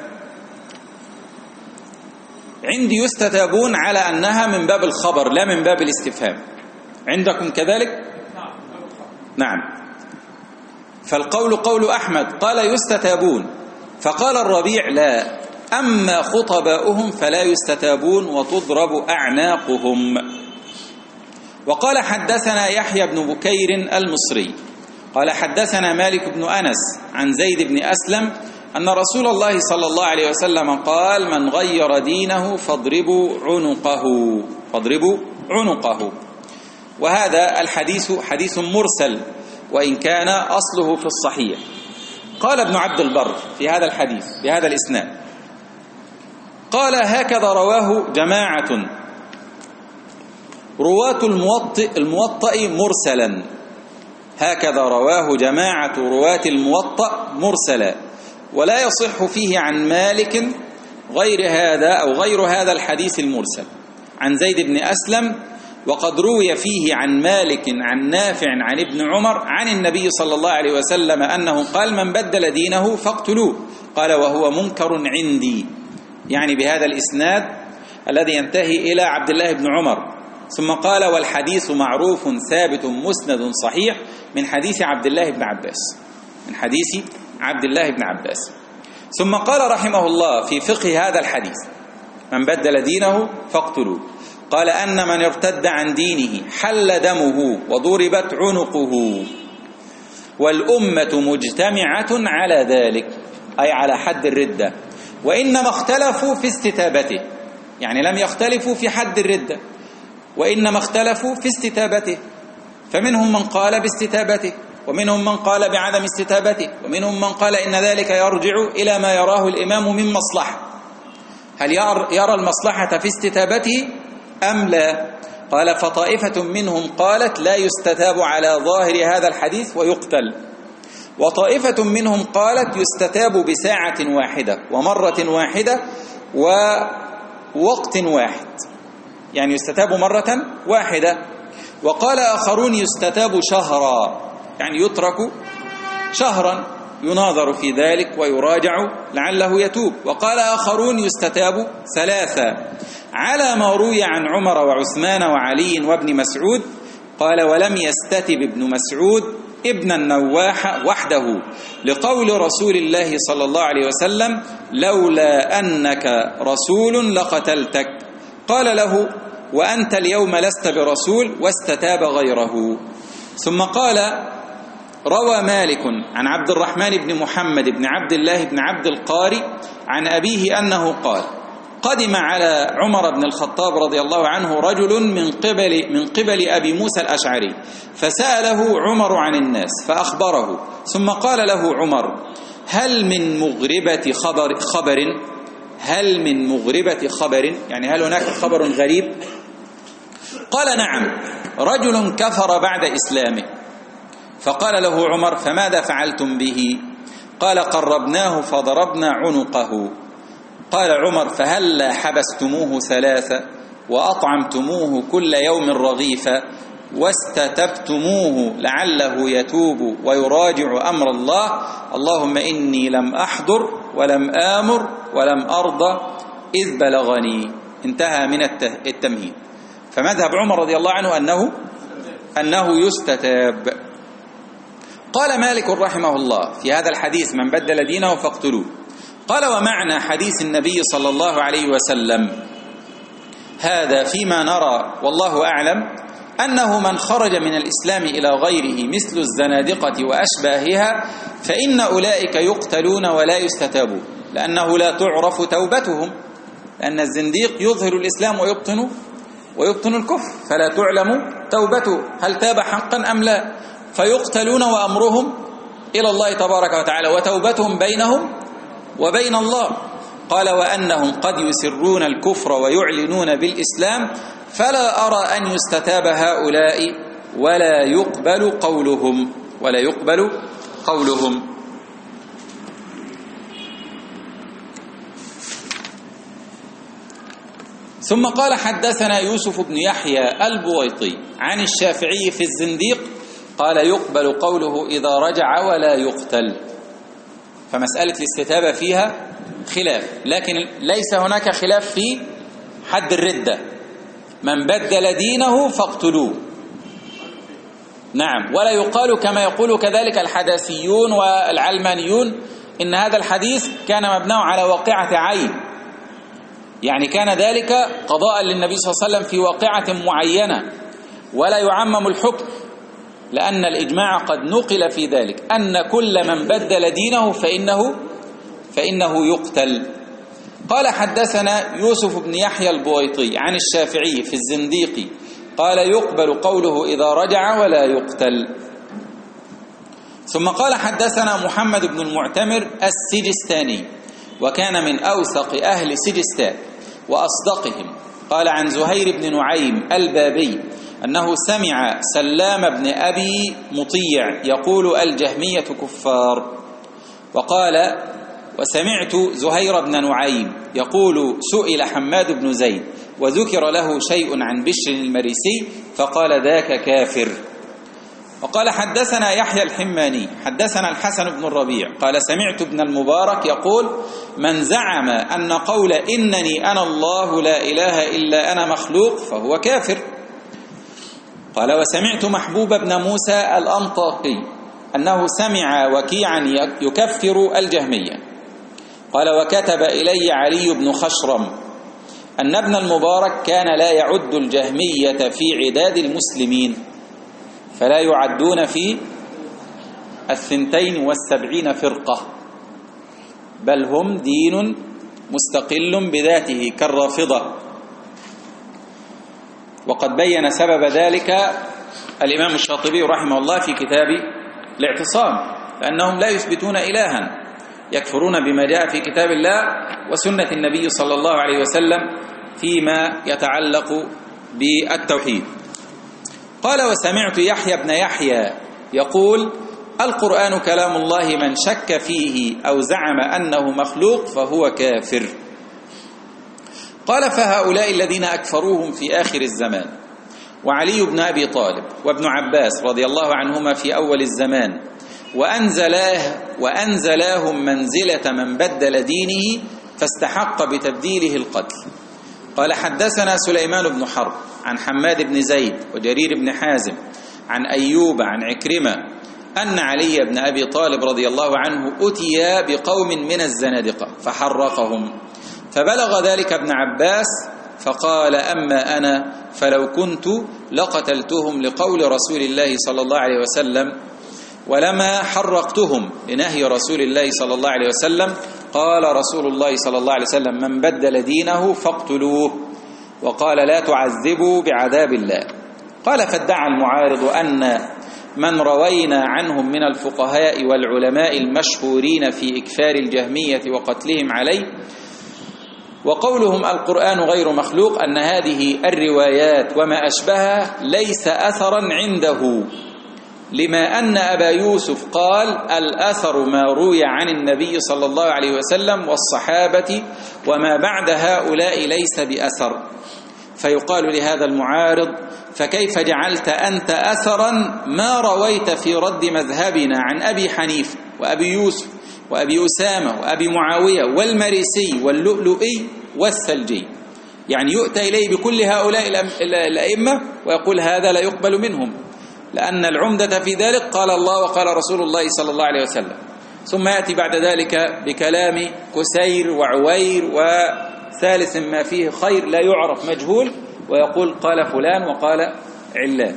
عندي يستتابون على أنها من باب الخبر لا من باب الاستفهام. عندكم كذلك؟ نعم. فالقول قول أحمد قال يستتابون، فقال الربيع لا، أما خطباؤهم فلا يستتابون وتضرب أعناقهم. وقال حدثنا يحيى بن بكير المصري قال حدثنا مالك بن أنس عن زيد بن أسلم أن رسول الله صلى الله عليه وسلم قال من غير دينه فاضربوا عنقه فاضربوا عنقه. وهذا الحديث حديث مرسل وإن كان أصله في الصحيح. قال ابن عبد البر في هذا الحديث بهذا الإسناد قال هكذا رواه جماعة رواة الموطئ, الموطأ مرسلا. هكذا رواه جماعة رواة الموطأ مرسلا ولا يصح فيه عن مالك غير هذا أو غير هذا الحديث المرسل عن زيد بن أسلم. وقد روي فيه عن مالك عن نافع عن ابن عمر عن النبي صلى الله عليه وسلم أنه قال من بدل دينه فاقتلوه. قال وهو منكر عندي، يعني بهذا الإسناد الذي ينتهي إلى عبد الله بن عمر. ثم قال والحديث معروف ثابت مسند صحيح من حديث عبد الله بن عباس من حديث عبد الله بن عباس. ثم قال رحمه الله في فقه هذا الحديث من بدل دينه فاقتلوه قال أن من ارتد عن دينه حل دمه وضربت عنقه والأمة مجتمعة على ذلك، أي على حد الردة، وإنما اختلفوا في استتابته، يعني لم يختلفوا في حد الردة وإنما اختلفوا في استتابته. فمنهم من قال باستتابته ومنهم من قال بعدم استتابته ومنهم من قال إن ذلك يرجع إلى ما يراه الإمام من مصلحة. هل يرى المصلحة في استتابته أم لا؟ قال فطائفة منهم قالت لا يستتاب على ظاهر هذا الحديث ويقتل، وطائفة منهم قالت يستتاب بساعة واحدة ومرة واحدة ووقت واحد، يعني يستتاب مرة واحدة. وقال آخرون يستتاب شهرا، يعني يترك شهرا يناظر في ذلك ويراجع لعله يتوب. وقال آخرون يستتاب ثلاثة على ما روي عن عمر وعثمان وعلي وابن مسعود. قال ولم يستتب ابن مسعود ابن النواح وحده لقول رسول الله صلى الله عليه وسلم لولا أنك رسول لقتلتك. قال له وأنت اليوم لست برسول، واستتاب غيره. ثم قال روى مالك عن عبد الرحمن بن محمد بن عبد الله بن عبد القاري عن أبيه أنه قال قدم على عمر بن الخطاب رضي الله عنه رجل من قبل من قبل أبي موسى الأشعري فسأله عمر عن الناس فأخبره، ثم قال له عمر هل من مغربة خبر خبر هل من مغربة خبر يعني هل هناك خبر غريب؟ قال نعم، رجل كفر بعد إسلامه. فقال له عمر فماذا فعلتم به؟ قال قربناه فضربنا عنقه. قال عمر فهلا حبستموه ثلاثة وأطعمتموه كل يوم رغيفا واستتبتموه لعله يتوب ويراجع أمر الله، اللهم إني لم أحضر ولم آمر ولم أرضى إذ بلغني. انتهى من التمهيد. فمذهب عمر رضي الله عنه أنه أنه يستتاب. قال مالك رحمه الله في هذا الحديث من بدل دينه فاقتلوه. قال ومعنى حديث النبي صلى الله عليه وسلم هذا فيما نرى والله أعلم أنه من خرج من الإسلام إلى غيره مثل الزنادقة وأشباهها فإن أولئك يقتلون ولا يستتابون، لأنه لا تعرف توبتهم، لأن الزنديق يظهر الإسلام ويبطن ويبطن الكفر، فلا تعلم توبته هل تاب حقا أم لا، فيقتلون وأمرهم إلى الله تبارك وتعالى وتوبتهم بينهم وبين الله. قال وأنهم قد يسرون الكفر ويعلنون بالإسلام فلا أرى أن يستتاب هؤلاء ولا يقبل قولهم ولا يقبل قولهم. ثم قال حدثنا يوسف بن يحيى البويطي عن الشافعي في الزنديق قال يقبل قوله إذا رجع ولا يقتل. فمسألة الاستتابة فيها خلاف، لكن ليس هناك خلاف في حد الردة، من بدل دينه فاقتلوه. نعم، ولا يقال كما يقول كذلك الحداثيون والعلمانيون إن هذا الحديث كان مبناه على واقعة عين، يعني كان ذلك قضاء للنبي صلى الله عليه وسلم في واقعة معينة، ولا يعمم الحكم، لأن الإجماع قد نقل في ذلك أن كل من بدل دينه فإنه فإنه يقتل. قال حدثنا يوسف بن يحيى البويطي عن الشافعي في الزنديق قال يقبل قوله إذا رجع ولا يقتل. ثم قال حدثنا محمد بن المعتمر السجستاني وكان من أوثق أهل سجستان وأصدقهم. قال عن زهير بن نعيم البابي أنه سمع سلام بن أبي مطيع يقول الجهمية كفار. وقال وسمعت زهير بن نعيم يقول سئل حماد بن زيد وذكر له شيء عن بشر المريسي فقال ذاك كافر. وقال حدثنا يحيى الحماني حدثنا الحسن بن الربيع قال سمعت ابن المبارك يقول من زعم أن قول إنني أنا الله لا إله إلا أنا مخلوق فهو كافر. قال وسمعت محبوب بن موسى الأنطاقي أنه سمع وكيعا يكفر الجهمية. قال وكتب إلي علي بن خشرم أن ابن المبارك كان لا يعد الجهمية في عداد المسلمين، فلا يعدون في الثنتين والسبعين فرقة، بل هم دين مستقل بذاته كالرافضة. وقد بين سبب ذلك الإمام الشاطبي رحمه الله في كتاب الاعتصام، لأنهم لا يثبتون إلها، يكفرون بما جاء في كتاب الله وسنة النبي صلى الله عليه وسلم فيما يتعلق بالتوحيد. قال وسمعت يحيى بن يحيى يقول القرآن كلام الله من شك فيه أو زعم أنه مخلوق فهو كافر. قال فهؤلاء الذين أكفروهم في آخر الزمان وعلي بن أبي طالب وابن عباس رضي الله عنهما في أول الزمان وأنزلاه وأنزلاهم منزلة من بدل دينه فاستحق بتبديله القتل. قال حدثنا سليمان بن حرب عن حماد بن زيد وجرير بن حازم عن أيوب عن عكرمة أن علي بن أبي طالب رضي الله عنه أتي بقوم من الزنادقة فحرقهم، فبلغ ذلك ابن عباس فقال أما أنا فلو كنت لقتلتهم لقول رسول الله صلى الله عليه وسلم ولما حرقتهم لنهي رسول الله صلى الله عليه وسلم. قال رسول الله صلى الله عليه وسلم من بدل دينه فاقتلوه، وقال لا تعذبوا بعذاب الله. قال فادعى المعارض أن من روينا عنهم من الفقهاء والعلماء المشهورين في إكفار الجهمية وقتلهم عليه وقولهم القرآن غير مخلوق أن هذه الروايات وما أشبهها ليس أثرا عنده لما أن أبا يوسف قال الأثر ما روي عن النبي صلى الله عليه وسلم والصحابة وما بعد هؤلاء ليس بأثر. فيقال لهذا المعارض فكيف جعلت أنت أثرا ما رويت في رد مذهبنا عن أبي حنيفة وأبي يوسف وأبي أسامة وأبي معاوية والمريسي واللؤلؤي والثلجي؟ يعني يؤتى إليه بكل هؤلاء الأئمة ويقول هذا لا يقبل منهم، لأن العمدة في ذلك قال الله وقال رسول الله صلى الله عليه وسلم. ثم يأتي بعد ذلك بكلام كسير وعوير وثالث ما فيه خير لا يعرف مجهول، ويقول قال فلان وقال علان.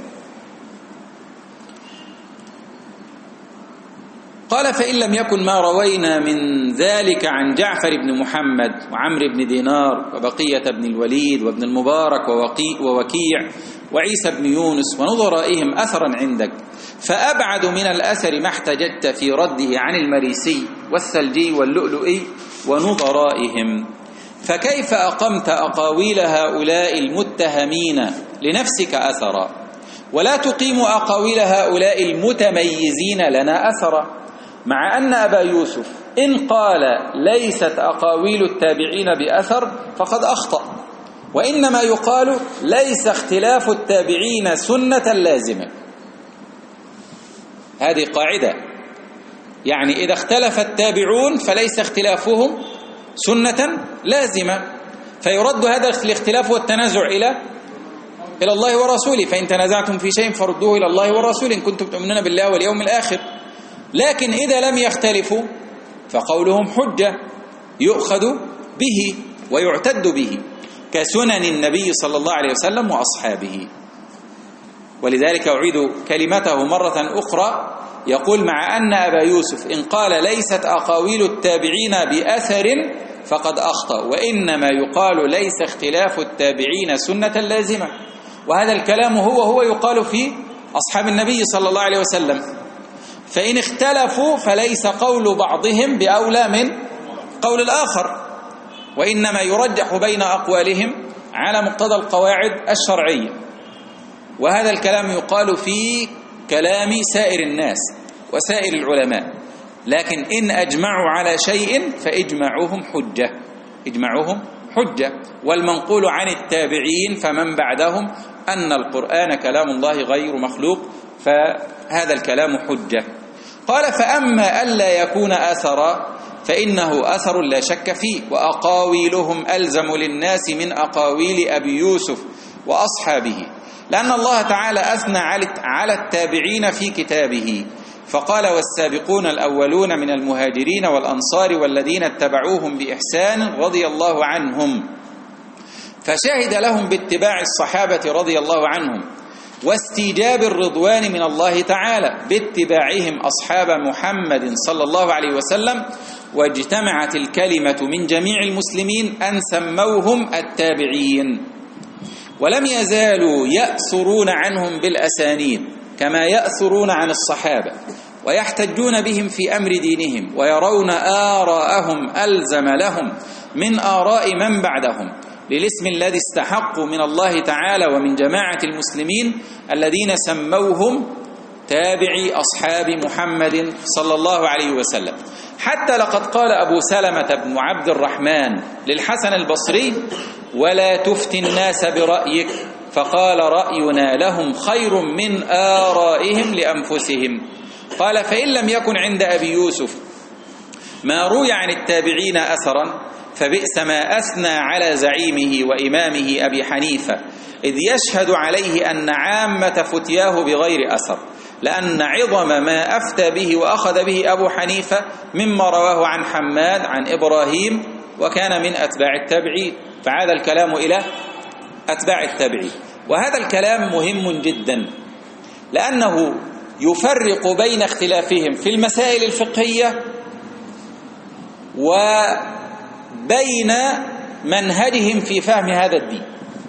قال فإن لم يكن ما روينا من ذلك عن جعفر بن محمد وعمرو بن دينار وبقية بن الوليد وابن المبارك ووكيع وعيسى بن يونس ونظرائهم أثرا عندك، فأبعد من الأثر ما احتجت في رده عن المريسي والثلجي واللؤلؤي ونظرائهم. فكيف أقمت أقاويل هؤلاء المتهمين لنفسك أثرا ولا تقيم أقاويل هؤلاء المتميزين لنا أثرا؟ مع أن أبا يوسف إن قال ليست أقاويل التابعين بأثر فقد أخطأ، وإنما يقال ليس اختلاف التابعين سنة لازمة. هذه قاعدة، يعني إذا اختلف التابعون فليس اختلافهم سنة لازمة، فيرد هذا الاختلاف والتنازع إلى إلى الله ورسوله، فإن تنازعتم في شيء فردوه إلى الله ورسوله إن كنتم تؤمنون بالله واليوم الآخر. لكن إذا لم يختلفوا فقولهم حجة يؤخذ به ويعتد به كسنن النبي صلى الله عليه وسلم وأصحابه. ولذلك أعيد كلمته مرة أخرى، يقول مع أن أبا يوسف إن قال ليست أقاويل التابعين بأثر فقد أخطأ، وإنما يقال ليس اختلاف التابعين سنة لازمة. وهذا الكلام هو هو يقال في أصحاب النبي صلى الله عليه وسلم، فإن اختلفوا فليس قول بعضهم بأولى من قول الآخر، وإنما يرجح بين أقوالهم على مقتضى القواعد الشرعية. وهذا الكلام يقال في كلام سائر الناس وسائر العلماء، لكن إن أجمعوا على شيء فإجماعهم حجة، إجماعهم حجة. والمنقول عن التابعين فمن بعدهم أن القرآن كلام الله غير مخلوق، فهذا الكلام حجة. قال فأما ألا يكون أثرا فإنه أثر لا شك فيه، وأقاويلهم ألزم للناس من أقاويل أبي يوسف وأصحابه، لأن الله تعالى أثنى على التابعين في كتابه فقال والسابقون الأولون من المهاجرين والأنصار والذين اتبعوهم بإحسان رضي الله عنهم، فشهد لهم باتباع الصحابة رضي الله عنهم واستيجاب الرضوان من الله تعالى باتباعهم أصحاب محمد صلى الله عليه وسلم، واجتمعت الكلمة من جميع المسلمين أن سموهم التابعين، ولم يزالوا يأثرون عنهم بالأسانيد كما يأثرون عن الصحابة، ويحتجون بهم في أمر دينهم، ويرون آراءهم ألزم لهم من آراء من بعدهم، للاسم الذي استحقوا من الله تعالى ومن جماعة المسلمين الذين سموهم تابعي أصحاب محمد صلى الله عليه وسلم. حتى لقد قال أبو سلمة بن عبد الرحمن للحسن البصري ولا تفتي الناس برأيك، فقال رأينا لهم خير من آرائهم لأنفسهم. قال فإن لم يكن عند أبي يوسف ما روي عن التابعين أثرا فبئس ما أثنى على زعيمه وإمامه أبي حنيفة، إذ يشهد عليه أن عامة فتياه بغير أثر، لأن عظم ما أفتى به وأخذ به أبو حنيفة مما رواه عن حماد عن إبراهيم وكان من أتباع التابعين، فعاد الكلام إلى أتباع التابعين. وهذا الكلام مهم جدا، لأنه يفرق بين اختلافهم في المسائل الفقهية وبين منهجهم في فهم هذا الدين.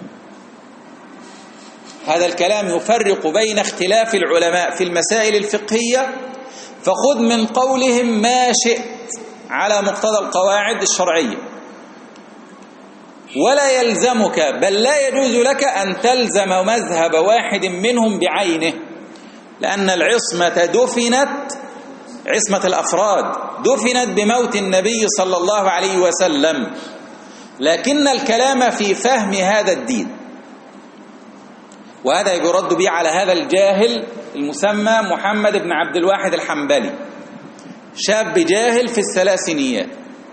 هذا الكلام يفرق بين اختلاف العلماء في المسائل الفقهية، فخذ من قولهم ما شئت على مقتضى القواعد الشرعية، ولا يلزمك بل لا يجوز لك أن تلزم مذهب واحد منهم بعينه، لأن العصمة دفنت، عصمة الأفراد دفنت بموت النبي صلى الله عليه وسلم، لكن الكلام في فهم هذا الدين، وهذا يرد به على هذا الجاهل المسمى محمد بن عبد الواحد الحنبلي، شاب جاهل في الثلاثينيات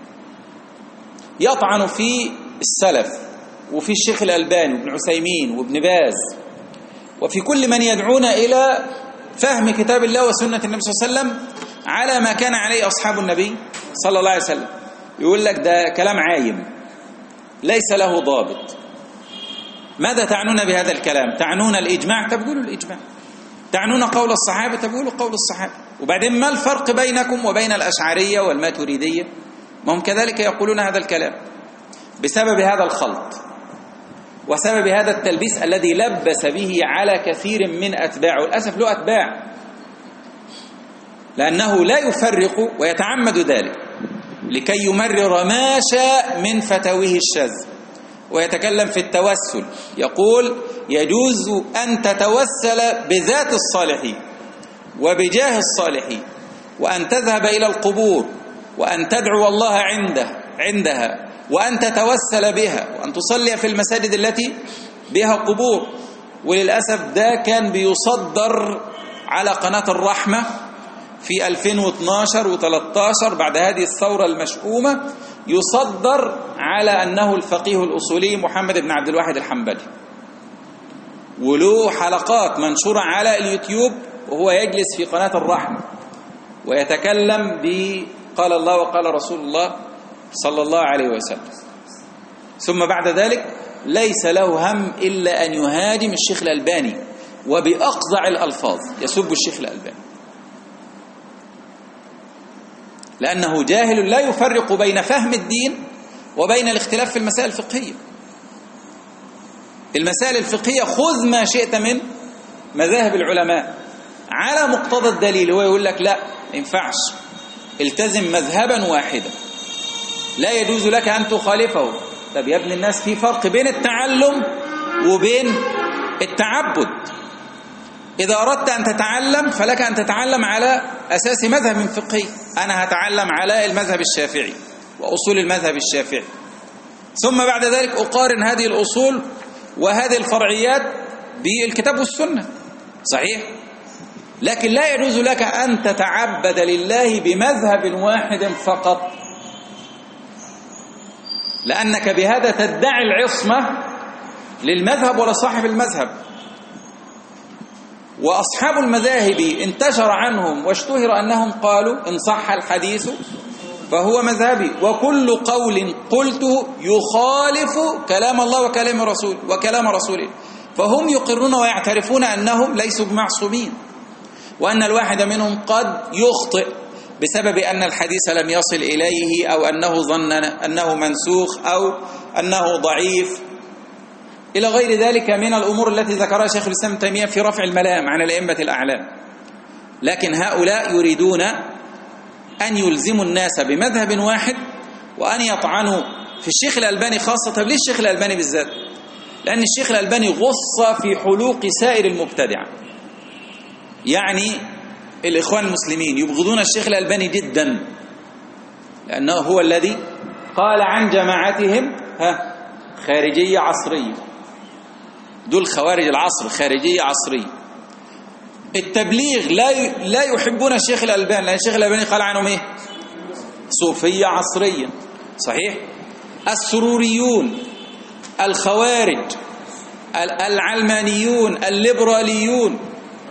يطعن في السلف وفي الشيخ الألباني وابن عثيمين وابن باز وفي كل من يدعون إلى فهم كتاب الله وسنة النبي صلى الله عليه وسلم على ما كان عليه أصحاب النبي صلى الله عليه وسلم. يقول لك ده كلام عايم ليس له ضابط. ماذا تعنون بهذا الكلام؟ تعنون الإجماع؟ تقولوا الإجماع. تعنون قول الصحابة؟ تقولوا قول الصحابة. وبعدين ما الفرق بينكم وبين الأشعرية والماتريدية؟ ما هم كذلك يقولون هذا الكلام بسبب هذا الخلط وسبب هذا التلبيس الذي لبس به على كثير من أتباعه. للأسف له أتباع، لأنه لا يفرق ويتعمد ذلك لكي يمرر ما شاء من فتاويه الشاذ، ويتكلم في التوسل، يقول يجوز أن تتوسل بذات الصالحين وبجاه الصالحين، وأن تذهب إلى القبور وأن تدعو الله عنده عندها وأن تتوسل بها وأن تصلي في المساجد التي بها قبور. وللأسف ده كان بيصدر على قناة الرحمة في ألفين واثناشر وثلاثة عشر بعد هذه الثورة المشؤومة، يصدر على أنه الفقيه الأصولي محمد بن عبد الواحد الحنبلي، وله حلقات منشورة على اليوتيوب وهو يجلس في قناة الرحمة ويتكلم بقال الله وقال رسول الله صلى الله عليه وسلم. ثم بعد ذلك ليس له هم إلا أن يهاجم الشيخ الألباني وبأقذع الألفاظ يسب الشيخ الألباني، لأنه جاهل لا يفرق بين فهم الدين وبين الاختلاف في المسائل الفقهية. المسائل الفقهية خذ ما شئت من مذاهب العلماء على مقتضى الدليل، هو يقول لك لا ما ينفعش، التزم مذهبا واحدا لا يجوز لك أن تخالفه. طب يا ابن الناس، في فرق بين التعلم وبين التعبد. إذا أردت أن تتعلم فلك أن تتعلم على أساس مذهب فقهي. أنا هتعلم على المذهب الشافعي وأصول المذهب الشافعي، ثم بعد ذلك أقارن هذه الأصول وهذه الفرعيات بالكتاب والسنة، صحيح؟ لكن لا يجوز لك أن تتعبد لله بمذهب واحد فقط، لأنك بهذا تدعي العصمة للمذهب ولا صاحب المذهب. وأصحاب المذاهب انتشر عنهم واشتهر أنهم قالوا إن صح الحديث فهو مذهبي، وكل قول قلته يخالف كلام الله وكلام رسول وكلام رسوله، فهم يقرون ويعترفون أنهم ليسوا بمعصومين، وأن الواحد منهم قد يخطئ بسبب أن الحديث لم يصل إليه، أو أنه ظن أنه منسوخ، أو أنه ضعيف، إلى غير ذلك من الأمور التي ذكرها شيخ الإسلام ابن تيمية في رفع الملام عن الأئمة الأعلام. لكن هؤلاء يريدون أن يلزموا الناس بمذهب واحد وأن يطعنوا في الشيخ الألباني خاصة. طب ليه الشيخ الألباني بالذات؟ لأن الشيخ الألباني غص في حلوق سائر المبتدعة. يعني الإخوان المسلمين يبغضون الشيخ الألباني جدا، لأنه هو الذي قال عن جماعتهم ها خارجية عصرية، دول خوارج العصر، خارجية عصرية. التبليغ لا لا يحبون الشيخ الألباني، لأن الشيخ الألباني قال عنهم ايه؟ صوفية عصرية، صحيح؟ السروريون، الخوارج، العلمانيون، الليبراليون،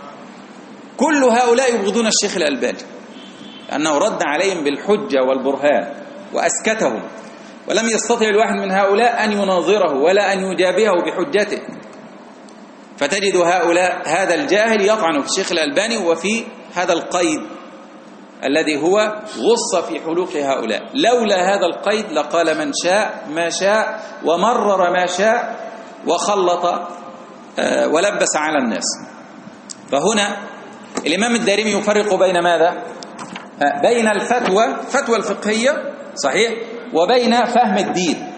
كل هؤلاء يبغضون الشيخ الألباني، لأنه رد عليهم بالحجة والبرهان وأسكتهم، ولم يستطع الواحد من هؤلاء أن يناظره ولا أن يجابهه بحجته. فتجد هؤلاء هذا الجاهل يطعن في الشيخ الألباني وفي هذا القيد الذي هو غص في حلوق هؤلاء. لولا هذا القيد لقال من شاء ما شاء ومرر ما شاء وخلط ولبس على الناس. فهنا الإمام الدارمي يفرق بين ماذا؟ بين الفتوى فتوى الفقهية، صحيح، وبين فهم الدين.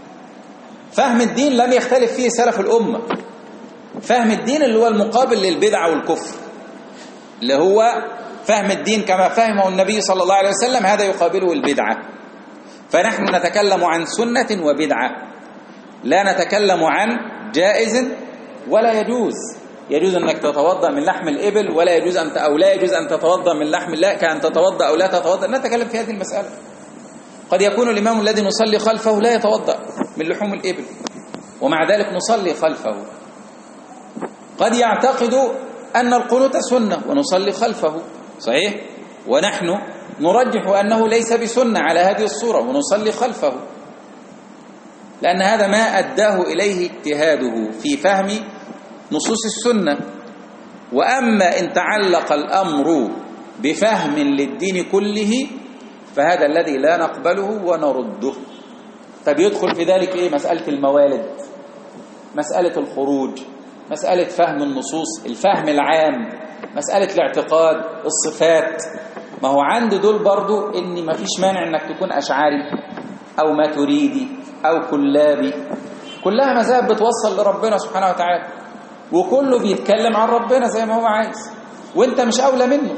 فهم الدين لم يختلف فيه سلف الأمة، فهم الدين اللي هو المقابل للبدعة والكفر. اللي هو فهم الدين كما فهمه النبي صلى الله عليه وسلم، هذا يقابله البدعة. فنحن نتكلم عن سنة وبدعة، لا نتكلم عن جائز ولا يجوز. يجوز أنك تتوضأ من لحم الإبل ولا يجوز أن أو لا يجوز أن تتوضأ من لحم الله كأن تتوضأ أو لا تتوضأ، لا نتكلم في هذه المسألة. قد يكون الإمام الذي نصلي خلفه لا يتوضأ من لحوم الإبل ومع ذلك نصلي خلفه. قد يعتقد أن القنوت سنة ونصلي خلفه، صحيح، ونحن نرجح أنه ليس بسنة على هذه الصورة ونصلي خلفه، لأن هذا ما أداه إليه اجتهاده في فهم نصوص السنة. وأما إن تعلق الأمر بفهم للدين كله فهذا الذي لا نقبله ونرده. طب يدخل في ذلك إيه؟ مسألة الموالد، مسألة الخروج، مسألة فهم النصوص، الفهم العام، مسألة الاعتقاد، الصفات. ما هو عند دول برضو إن ما فيش مانع إنك تكون أشعري أو ماتريدي أو كلابي، كلها مذاهب بتوصل لربنا سبحانه وتعالى، وكله بيتكلم عن ربنا زي ما هو عايز، وانت مش أولى منه.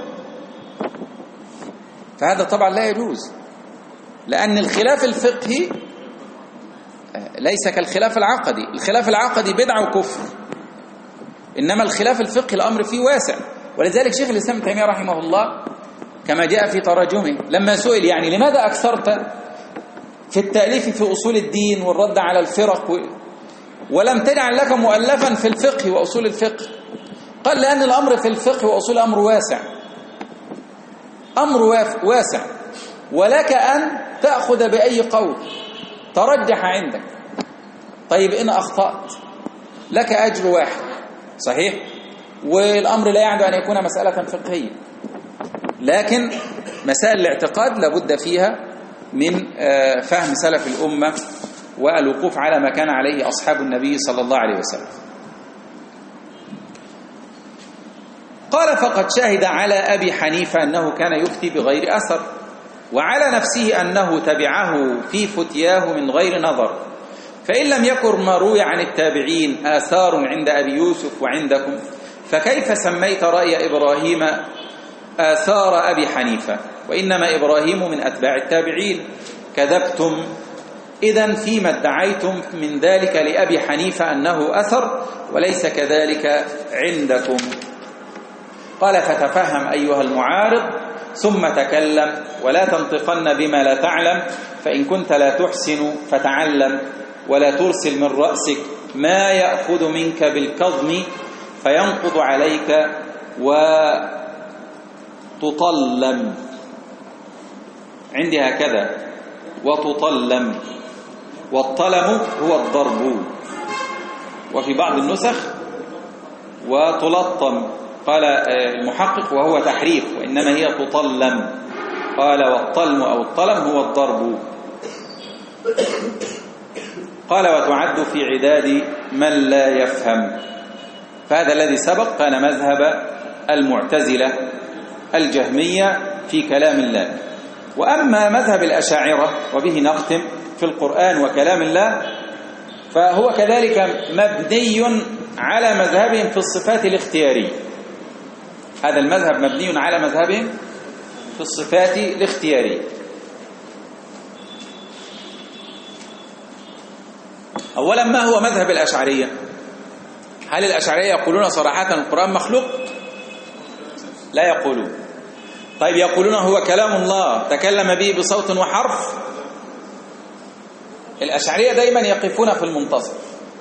فهذا طبعا لا يجوز، لأن الخلاف الفقهي ليس كالخلاف العقدي. الخلاف العقدي بدعة وكفر، إنما الخلاف الفقهي الأمر فيه واسع. ولذلك شيخ الإسلام ابن تيمية رحمه الله كما جاء في تراجمه لما سئل يعني لماذا أكثرت في التأليف في أصول الدين والرد على الفرق ولم تجعل لك مؤلفا في الفقه وأصول الفقه؟ قال لأن الأمر في الفقه وأصول أمر واسع، أمر واسع، ولك أن تأخذ بأي قول ترجح عندك. طيب إن أخطأت لك أجر واحد، صحيح، والأمر لا يعني أن يكون مسألة فقهية، لكن مسائل الاعتقاد لابد فيها من فهم سلف الأمة والوقوف على ما كان عليه أصحاب النبي صلى الله عليه وسلم. قال فقد شهد على أبي حنيفة أنه كان يفتي بغير أثر، وعلى نفسه أنه تبعه في فتياه من غير نظر، فإن لم يكن ما روي عن التابعين آثار عند أبي يوسف وعندكم فكيف سميت رأي إبراهيم آثار أبي حنيفة؟ وإنما إبراهيم من أتباع التابعين. كذبتم إذن فيما ادعيتم من ذلك لأبي حنيفة أنه أثر وليس كذلك عندكم. قال فتفهم أيها المعارض ثم تكلم، ولا تنطقن بما لا تعلم، فإن كنت لا تحسن فتعلم، ولا ترسل من رأسك ما يأخذ منك بالكظم فينقض عليك وتطلم. عندي هكذا وتطلم، والطلم هو الضرب، وفي بعض النسخ وتلطم. قال المحقق وهو تحريف، وإنما هي تطلم. قال والطلم أو الطلم هو الضرب. قال وتعد في عداد من لا يفهم. فهذا الذي سبق كان مذهب المعتزلة الجهمية في كلام الله. وأما مذهب الأشاعرة وبه نختم في القرآن وكلام الله، فهو كذلك مبني على مذهبهم في الصفات الاختيارية. هذا المذهب مبني على مذهبهم في الصفات الاختيارية. أولا ما هو مذهب الأشعرية؟ هل الأشعرية يقولون صراحة القرآن مخلوق؟ لا يقولون. طيب يقولون هو كلام الله تكلم به بصوت وحرف؟ الأشعرية دايما يقفون في المنتصف،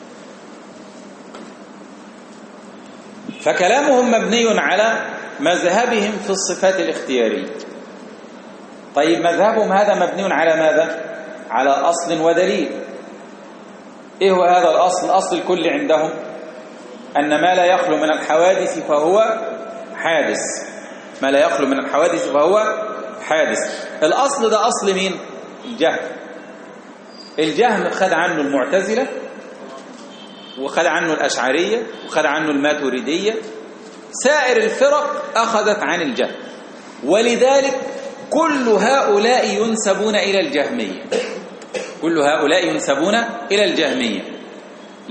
فكلامهم مبني على مذهبهم في الصفات الاختيارية. طيب مذهبهم هذا مبني على ماذا؟ على أصل ودليل. إيه هو هذا الأصل؟ الأصل الكل عندهم أن ما لا يخلو من الحوادث فهو حادث، ما لا يخلو من الحوادث فهو حادث. الأصل ده أصل مين؟ الجهم. الجهم خد عنه المعتزلة، وخد عنه الأشعرية، وخد عنه الماتريدية. سائر الفرق أخذت عن الجهم، ولذلك كل هؤلاء ينسبون إلى الجهمية، كل هؤلاء ينسبون إلى الجهمية.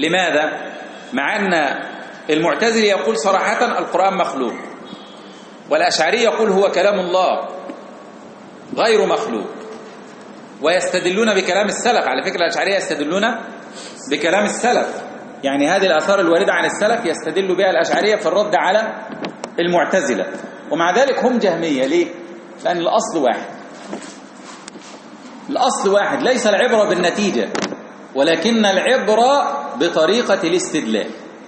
لماذا؟ مع أن المعتزلي يقول صراحة القرآن مخلوق، والأشعري يقول هو كلام الله غير مخلوق، ويستدلون بكلام السلف. على فكرة الأشعرية يستدلون بكلام السلف، يعني هذه الآثار الواردة عن السلف يستدل بها الأشعرية في الرد على المعتزلة. ومع ذلك هم جهمية. ليه؟ لأن الأصل واحد، الأصل واحد، ليس العبرة بالنتيجة ولكن العبرة بطريقة الاستدلال.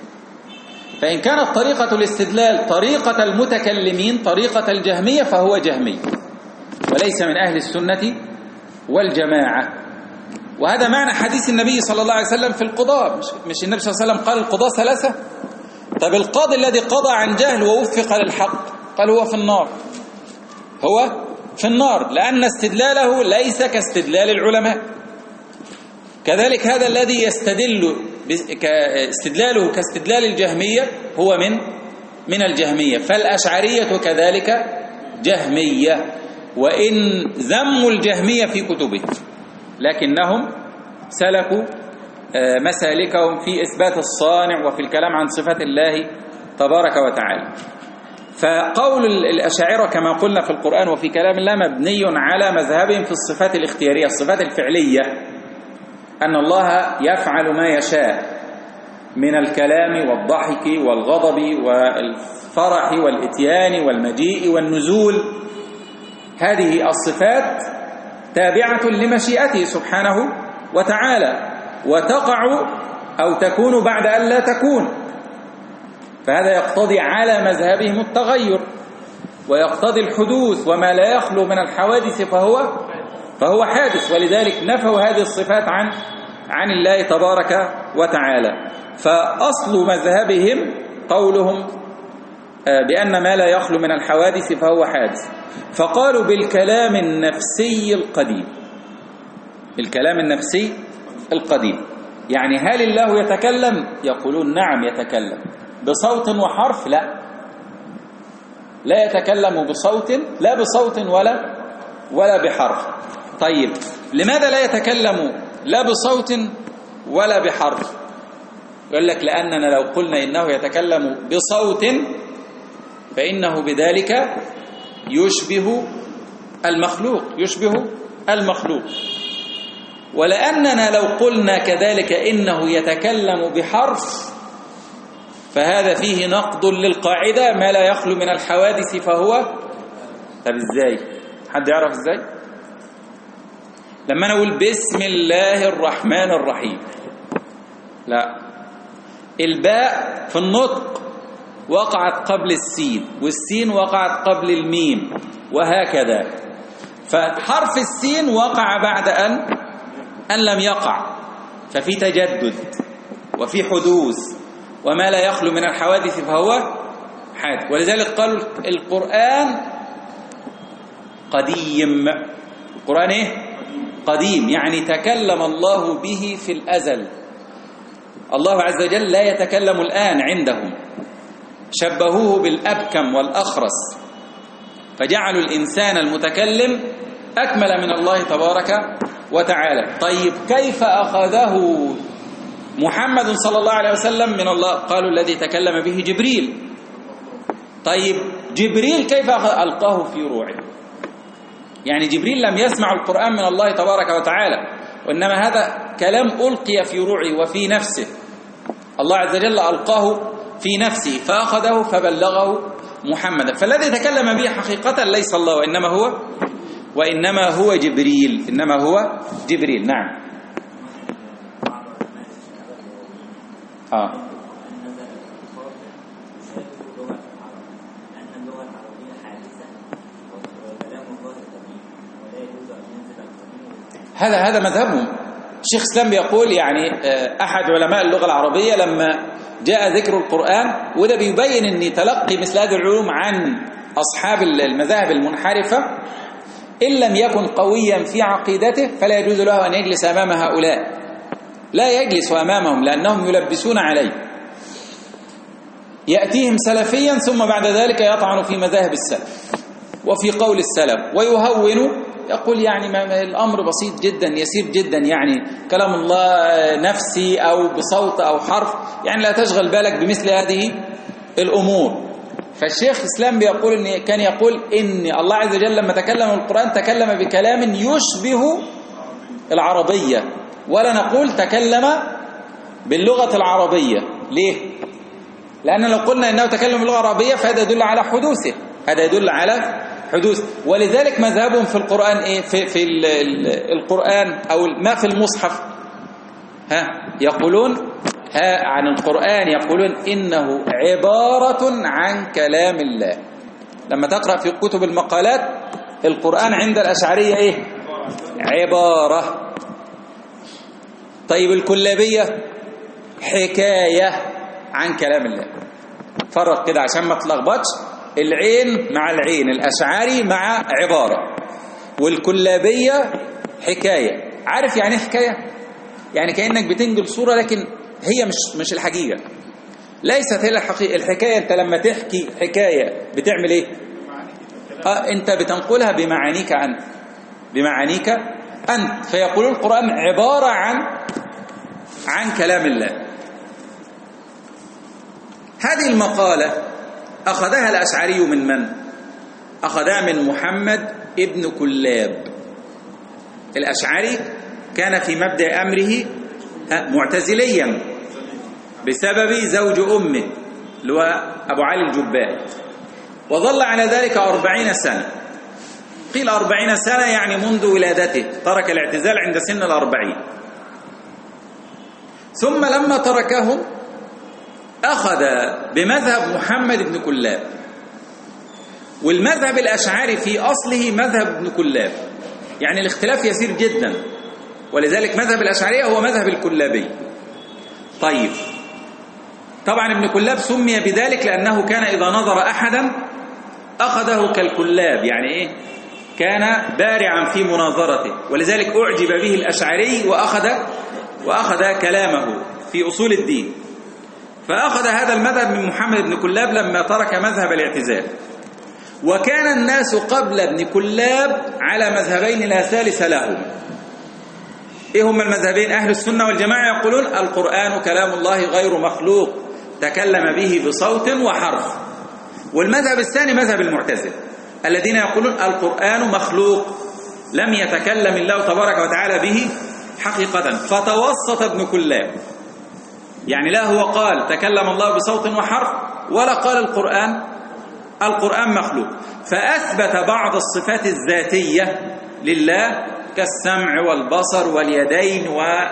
فإن كانت طريقة الاستدلال طريقة المتكلمين طريقة الجهمية فهو جهمي وليس من أهل السنة والجماعة. وهذا معنى حديث النبي صلى الله عليه وسلم في القضاء. مش, مش النبي صلى الله عليه وسلم قال القضاء ثلاثة؟ طب القاضي الذي قضى عن جهل ووفق للحق قال هو في النار، هو في النار، لأن استدلاله ليس كاستدلال العلماء. كذلك هذا الذي يستدل استدلاله كاستدلال الجهمية هو من من الجهمية. فالأشعرية كذلك جهمية، وإن ذموا الجهمية في كتبهم لكنهم سلكوا مسالكهم في إثبات الصانع وفي الكلام عن صفات الله تبارك وتعالى. فقول الأشاعرة كما قلنا في القرآن وفي كلام الله مبني على مذهبهم في الصفات الاختيارية، الصفات الفعلية، أن الله يفعل ما يشاء من الكلام والضحك والغضب والفرح والإتيان والمجيء والنزول. هذه الصفات تابعة لمشيئته سبحانه وتعالى، وتقع أو تكون بعد أن لا تكون. فهذا يقتضي على مذهبهم التغير ويقتضي الحدوث، وما لا يخلو من الحوادث فهو فهو حادث. ولذلك نفوا هذه الصفات عن عن الله تبارك وتعالى. فأصل مذهبهم قولهم بأن ما لا يخلو من الحوادث فهو حادث. فقالوا بالكلام النفسي القديم، الكلام النفسي القديم، يعني هل الله يتكلم؟ يقولون نعم يتكلم بصوت وحرف. لا، لا يتكلم بصوت، لا بصوت ولا ولا بحرف. طيب لماذا لا يتكلم لا بصوت ولا بحرف؟ يقول لك لأننا لو قلنا إنه يتكلم بصوت فإنه بذلك يشبه المخلوق، يشبه المخلوق. ولأننا لو قلنا كذلك إنه يتكلم بحرف فهذا فيه نقض للقاعدة ما لا يخلو من الحوادث فهو. طب إزاي؟ حد يعرف إزاي؟ لما نقول بسم الله الرحمن الرحيم، لا، الباء في النطق وقعت قبل السين، والسين وقعت قبل الميم، وهكذا. فحرف السين وقع بعد أن أن لم يقع، ففي تجدد وفي حدوث، وما لا يخلو من الحوادث فهو حادث. ولذلك قالوا القرآن قديم. القرآن إيه؟ قديم، يعني تكلم الله به في الأزل. الله عز وجل لا يتكلم الآن عندهم، شبهوه بالأبكم والأخرس، فجعلوا الإنسان المتكلم أكمل من الله تبارك وتعالى. طيب كيف أخذه محمد صلى الله عليه وسلم من الله؟ قالوا الذي تكلم به جبريل. طيب جبريل كيف أخذ؟ ألقاه في روعه، يعني جبريل لم يسمع القرآن من الله تبارك وتعالى، وإنما هذا كلام ألقي في روعه وفي نفسه. الله عز وجل ألقاه في نفسه فأخذه فبلغه محمدا. فالذي تكلم به حقيقة ليس الله، وإنما هو وإنما هو جبريل، إنما هو جبريل. نعم. آه. هذا هذا مذهبهم. الشيخ الإسلام بيقول يعني أحد علماء اللغة العربية لما جاء ذكر القرآن، وده بيبين أن تلقي مثل هذه العلوم عن أصحاب المذاهب المنحرفة إن لم يكن قويا في عقيدته فلا يجوز له أن يجلس أمام هؤلاء، لا يجلس أمامهم لأنهم يلبسون عليه. يأتيهم سلفيا ثم بعد ذلك يطعن في مذاهب السلف وفي قول السلف ويهون، يقول يعني ما الأمر بسيط جدا يسير جدا، يعني كلام الله نفسي أو بصوت أو حرف، يعني لا تشغل بالك بمثل هذه الأمور. فالشيخ الإسلام بيقول إن كان يقول إن الله عز وجل لما تكلم القرآن تكلم بكلام يشبه العربية، ولا نقول تكلم باللغة العربية. ليه؟ لأن لو قلنا إنه تكلم باللغة العربية فهذا يدل على حدوثه، هذا يدل على حدوث. ولذلك مذهبهم في القرآن إيه؟ في, في القرآن أو ما في المصحف ها يقولون ها عن القرآن يقولون إنه عبارة عن كلام الله. لما تقرأ في كتب المقالات القرآن عند الأشعرية إيه؟ عبارة. طيب الكلابية حكاية عن كلام الله. فرق كده عشان ما تلخبطش، العين مع العين، الأشعري مع عبارة، والكلابية حكاية. عارف يعني حكاية؟ يعني كأنك بتنقل صورة لكن هي مش مش الحقيقة، ليست هي الحقيقة. الحكاية أنت لما تحكي حكاية بتعمل إيه؟ آه أنت بتنقلها بمعانيك أنت، بمعانيك أنت. فيقول القرآن عبارة عن عن كلام الله. هذه المقالة أخذها الأشعري من من؟ أخذها من محمد ابن كلاب. الأشعري كان في مبدأ أمره معتزليا بسبب زوج أمه اللي هو أبو علي الجبائي، وظل على ذلك أربعين سنة. قيل أربعين سنة يعني منذ ولادته، ترك الاعتزال عند سن الأربعين. ثم لما تركهم أخذ بمذهب محمد بن كلاب. والمذهب الأشعري في أصله مذهب ابن كلاب، يعني الاختلاف يسير جدا، ولذلك مذهب الأشعرية هو مذهب الكلابي. طيب طبعا ابن كلاب سمي بذلك لأنه كان إذا نظر أحدا أخذه كالكلاب، يعني إيه؟ كان بارعا في مناظرته، ولذلك أعجب به الأشعري وأخذ وأخذ كلامه في أصول الدين. فأخذ هذا المذهب من محمد بن كلاب لما ترك مذهب الاعتزال. وكان الناس قبل ابن كلاب على مذهبين لا ثالث لهم. إيه هم المذهبين؟ أهل السنة والجماعة يقولون القرآن كلام الله غير مخلوق، تكلم به بصوت وحرف. والمذهب الثاني مذهب المعتزلة الذين يقولون القرآن مخلوق، لم يتكلم الله تبارك وتعالى به حقيقة. فتوسط ابن كلاب، يعني لا هو قال تكلم الله بصوت وحرف ولا قال القرآن القرآن مخلوق. فأثبت بعض الصفات الذاتية لله كالسمع والبصر واليدين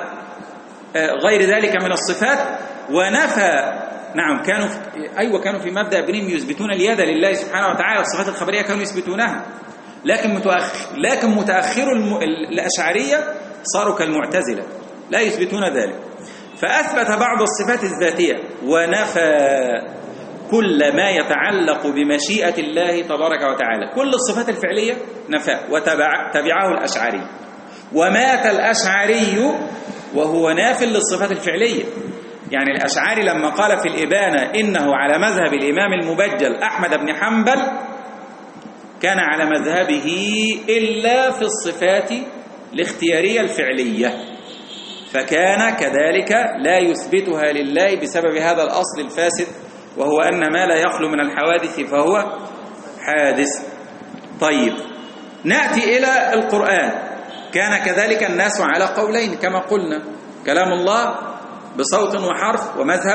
وغير ذلك من الصفات، ونفى نعم كانوا في أيوة كانوا في مبدأ ابنهم يثبتون اليد لله سبحانه وتعالى، الصفات الخبرية كانوا يثبتونها، لكن متأخر لكن متأخر الأشعرية صاروا كالمعتزلة لا يثبتون ذلك. فأثبت بعض الصفات الذاتية ونفى كل ما يتعلق بمشيئة الله تبارك وتعالى. كل الصفات الفعلية نفى وتبعه الأشعري. ومات الأشعري وهو ناف للصفات الفعلية. يعني الأشعري لما قال في الإبانة إنه على مذهب الإمام المبجل أحمد بن حنبل كان على مذهبه إلا في الصفات الاختيارية الفعلية، فكان كذلك لا يثبتها لله بسبب هذا الأصل الفاسد، وهو أن ما لا يخلو من الحوادث فهو حادث. طيب نأتي إلى القرآن. كان كذلك الناس على قولين كما قلنا، كلام الله بصوت وحرف، ومذهب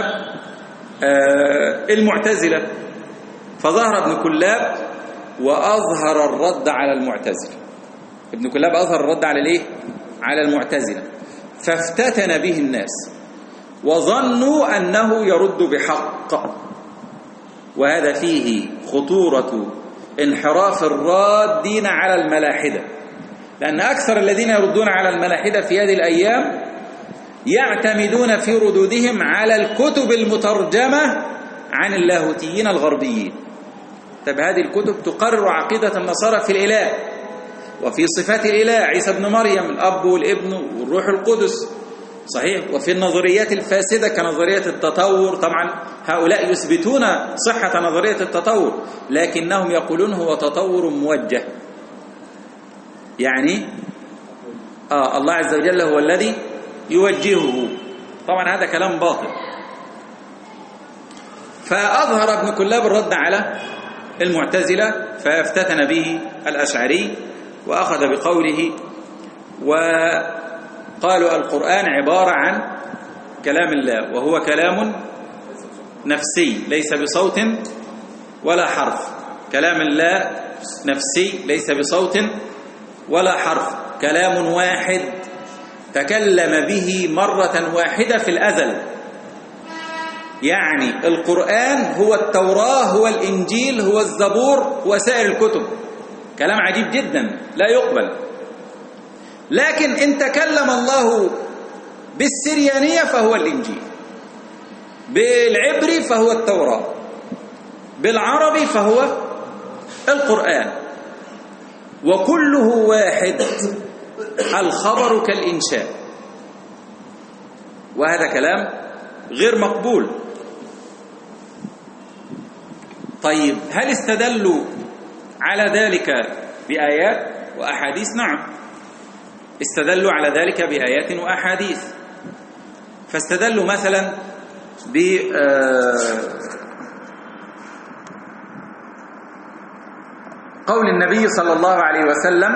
المعتزلة. فظهر ابن كلاب وأظهر الرد على المعتزلة. ابن كلاب أظهر الرد على الايه؟ على المعتزلة. فافتتن به الناس وظنوا أنه يرد بحق، وهذا فيه خطورة انحراف الرادين على الملاحدة، لأن أكثر الذين يردون على الملاحدة في هذه الأيام يعتمدون في ردودهم على الكتب المترجمة عن اللاهوتيين الغربيين. طب هذه الكتب تقرر عقيدة النصارى في الإله وفي صفات الإله، عيسى ابن مريم الأب والابن والروح القدس، صحيح. وفي النظريات الفاسدة كنظرية التطور، طبعا هؤلاء يثبتون صحة نظرية التطور، لكنهم يقولون هو تطور موجه، يعني آه الله عز وجل هو الذي يوجهه. طبعا هذا كلام باطل. فأظهر ابن كلاب الرد على المعتزلة، فافتتن به الأشعري وأخذ بقوله، وقالوا القرآن عبارة عن كلام الله، وهو كلام نفسي ليس بصوت ولا حرف. كلام الله نفسي ليس بصوت ولا حرف، كلام واحد تكلم به مرة واحدة في الأزل. يعني القرآن هو التوراة، هو الإنجيل، هو الزبور، هو سائر الكتب. كلام عجيب جدا لا يقبل. لكن إن تكلم الله بالسريانية فهو الإنجيل، بالعبري فهو التوراة، بالعربي فهو القرآن، وكله واحد، الخبر كالإنشاء. وهذا كلام غير مقبول. طيب هل استدلوا على ذلك بآيات وأحاديث؟ نعم، استدلوا على ذلك بآيات وأحاديث. فاستدلوا مثلا ب قول النبي صلى الله عليه وسلم،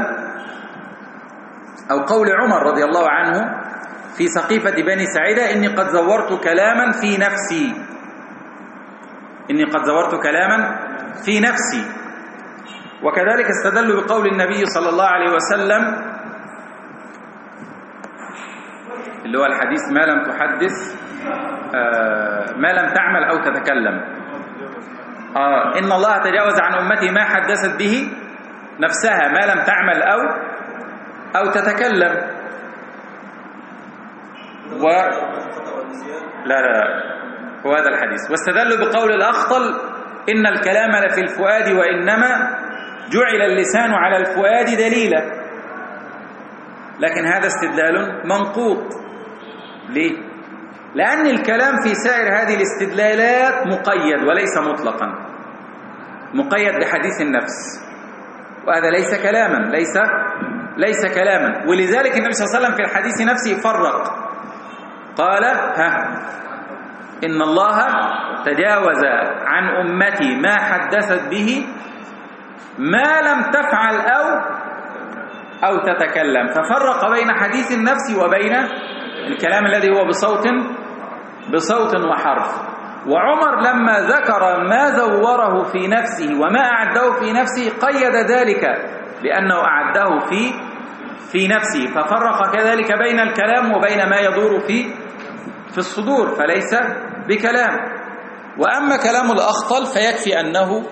أو قول عمر رضي الله عنه في سقيفة بني سعيدة: إني قد زورت كلاما في نفسي، إني قد زورت كلاما في نفسي. وكذلك استدلوا بقول النبي صلى الله عليه وسلم اللي هو الحديث: ما لم تحدث آه ما لم تعمل أو تتكلم. آه إن الله تجاوز عن أمتي ما حدثت به نفسها ما لم تعمل أو أو تتكلم. و لا لا هو هذا الحديث. واستدلوا بقول الأخطل: إن الكلام لفي الفؤاد وإنما جعل اللسان على الفؤاد دليلا. لكن هذا استدلال منقوط. ليه؟ لأن الكلام في سائر هذه الاستدلالات مقيد وليس مطلقا، مقيد بحديث النفس، وهذا ليس كلاما، ليس ليس كلاما. ولذلك النبي صلى الله عليه وسلم في الحديث نفسه فرق، قال: ها إن الله تجاوز عن أمتي ما حدثت به ما لم تفعل أو أو تتكلم. ففرق بين حديث النفس وبين الكلام الذي هو بصوت بصوت وحرف. وعمر لما ذكر ما زوره في نفسه وما أعده في نفسه قيد ذلك لأنه أعده في في نفسه، ففرق كذلك بين الكلام وبين ما يدور في في الصدور، فليس بكلام. وأما كلام الأخطل فيكفي أنه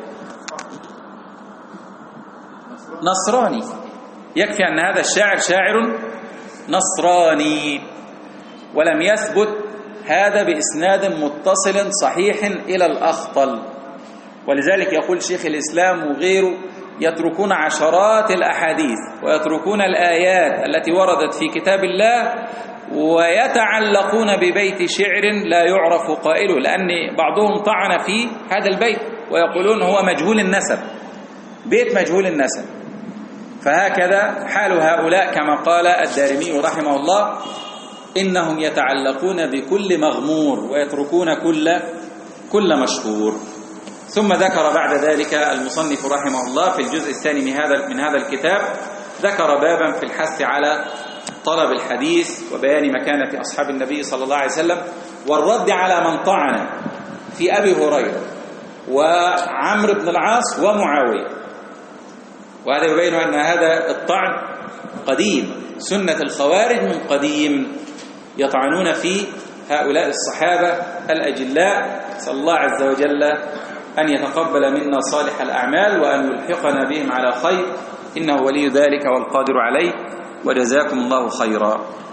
نصراني، يكفي أن هذا الشاعر شاعر نصراني، ولم يثبت هذا بإسناد متصل صحيح إلى الأخطل. ولذلك يقول شيخ الإسلام وغيره: يتركون عشرات الأحاديث ويتركون الآيات التي وردت في كتاب الله ويتعلقون ببيت شعر لا يعرف قائله، لأن بعضهم طعن في هذا البيت ويقولون هو مجهول النسب، بيت مجهول النسب. فهكذا حال هؤلاء كما قال الدارمي رحمه الله: إنهم يتعلقون بكل مغمور ويتركون كل كل مشهور. ثم ذكر بعد ذلك المصنف رحمه الله في الجزء الثاني من هذا من هذا الكتاب، ذكر بابا في الحث على طلب الحديث وبيان مكانة أصحاب النبي صلى الله عليه وسلم، والرد على من طعن في أبي هريرة وعمرو بن العاص ومعاوية. وهذا يبين أن هذا الطعن قديم، سنة الخوارج من قديم، يطعنون في هؤلاء الصحابة الأجلاء. صلى الله عز وجل أن يتقبل منا صالح الأعمال وأن يلحقنا بهم على خير، إنه ولي ذلك والقادر عليه، وجزاكم الله خيرا.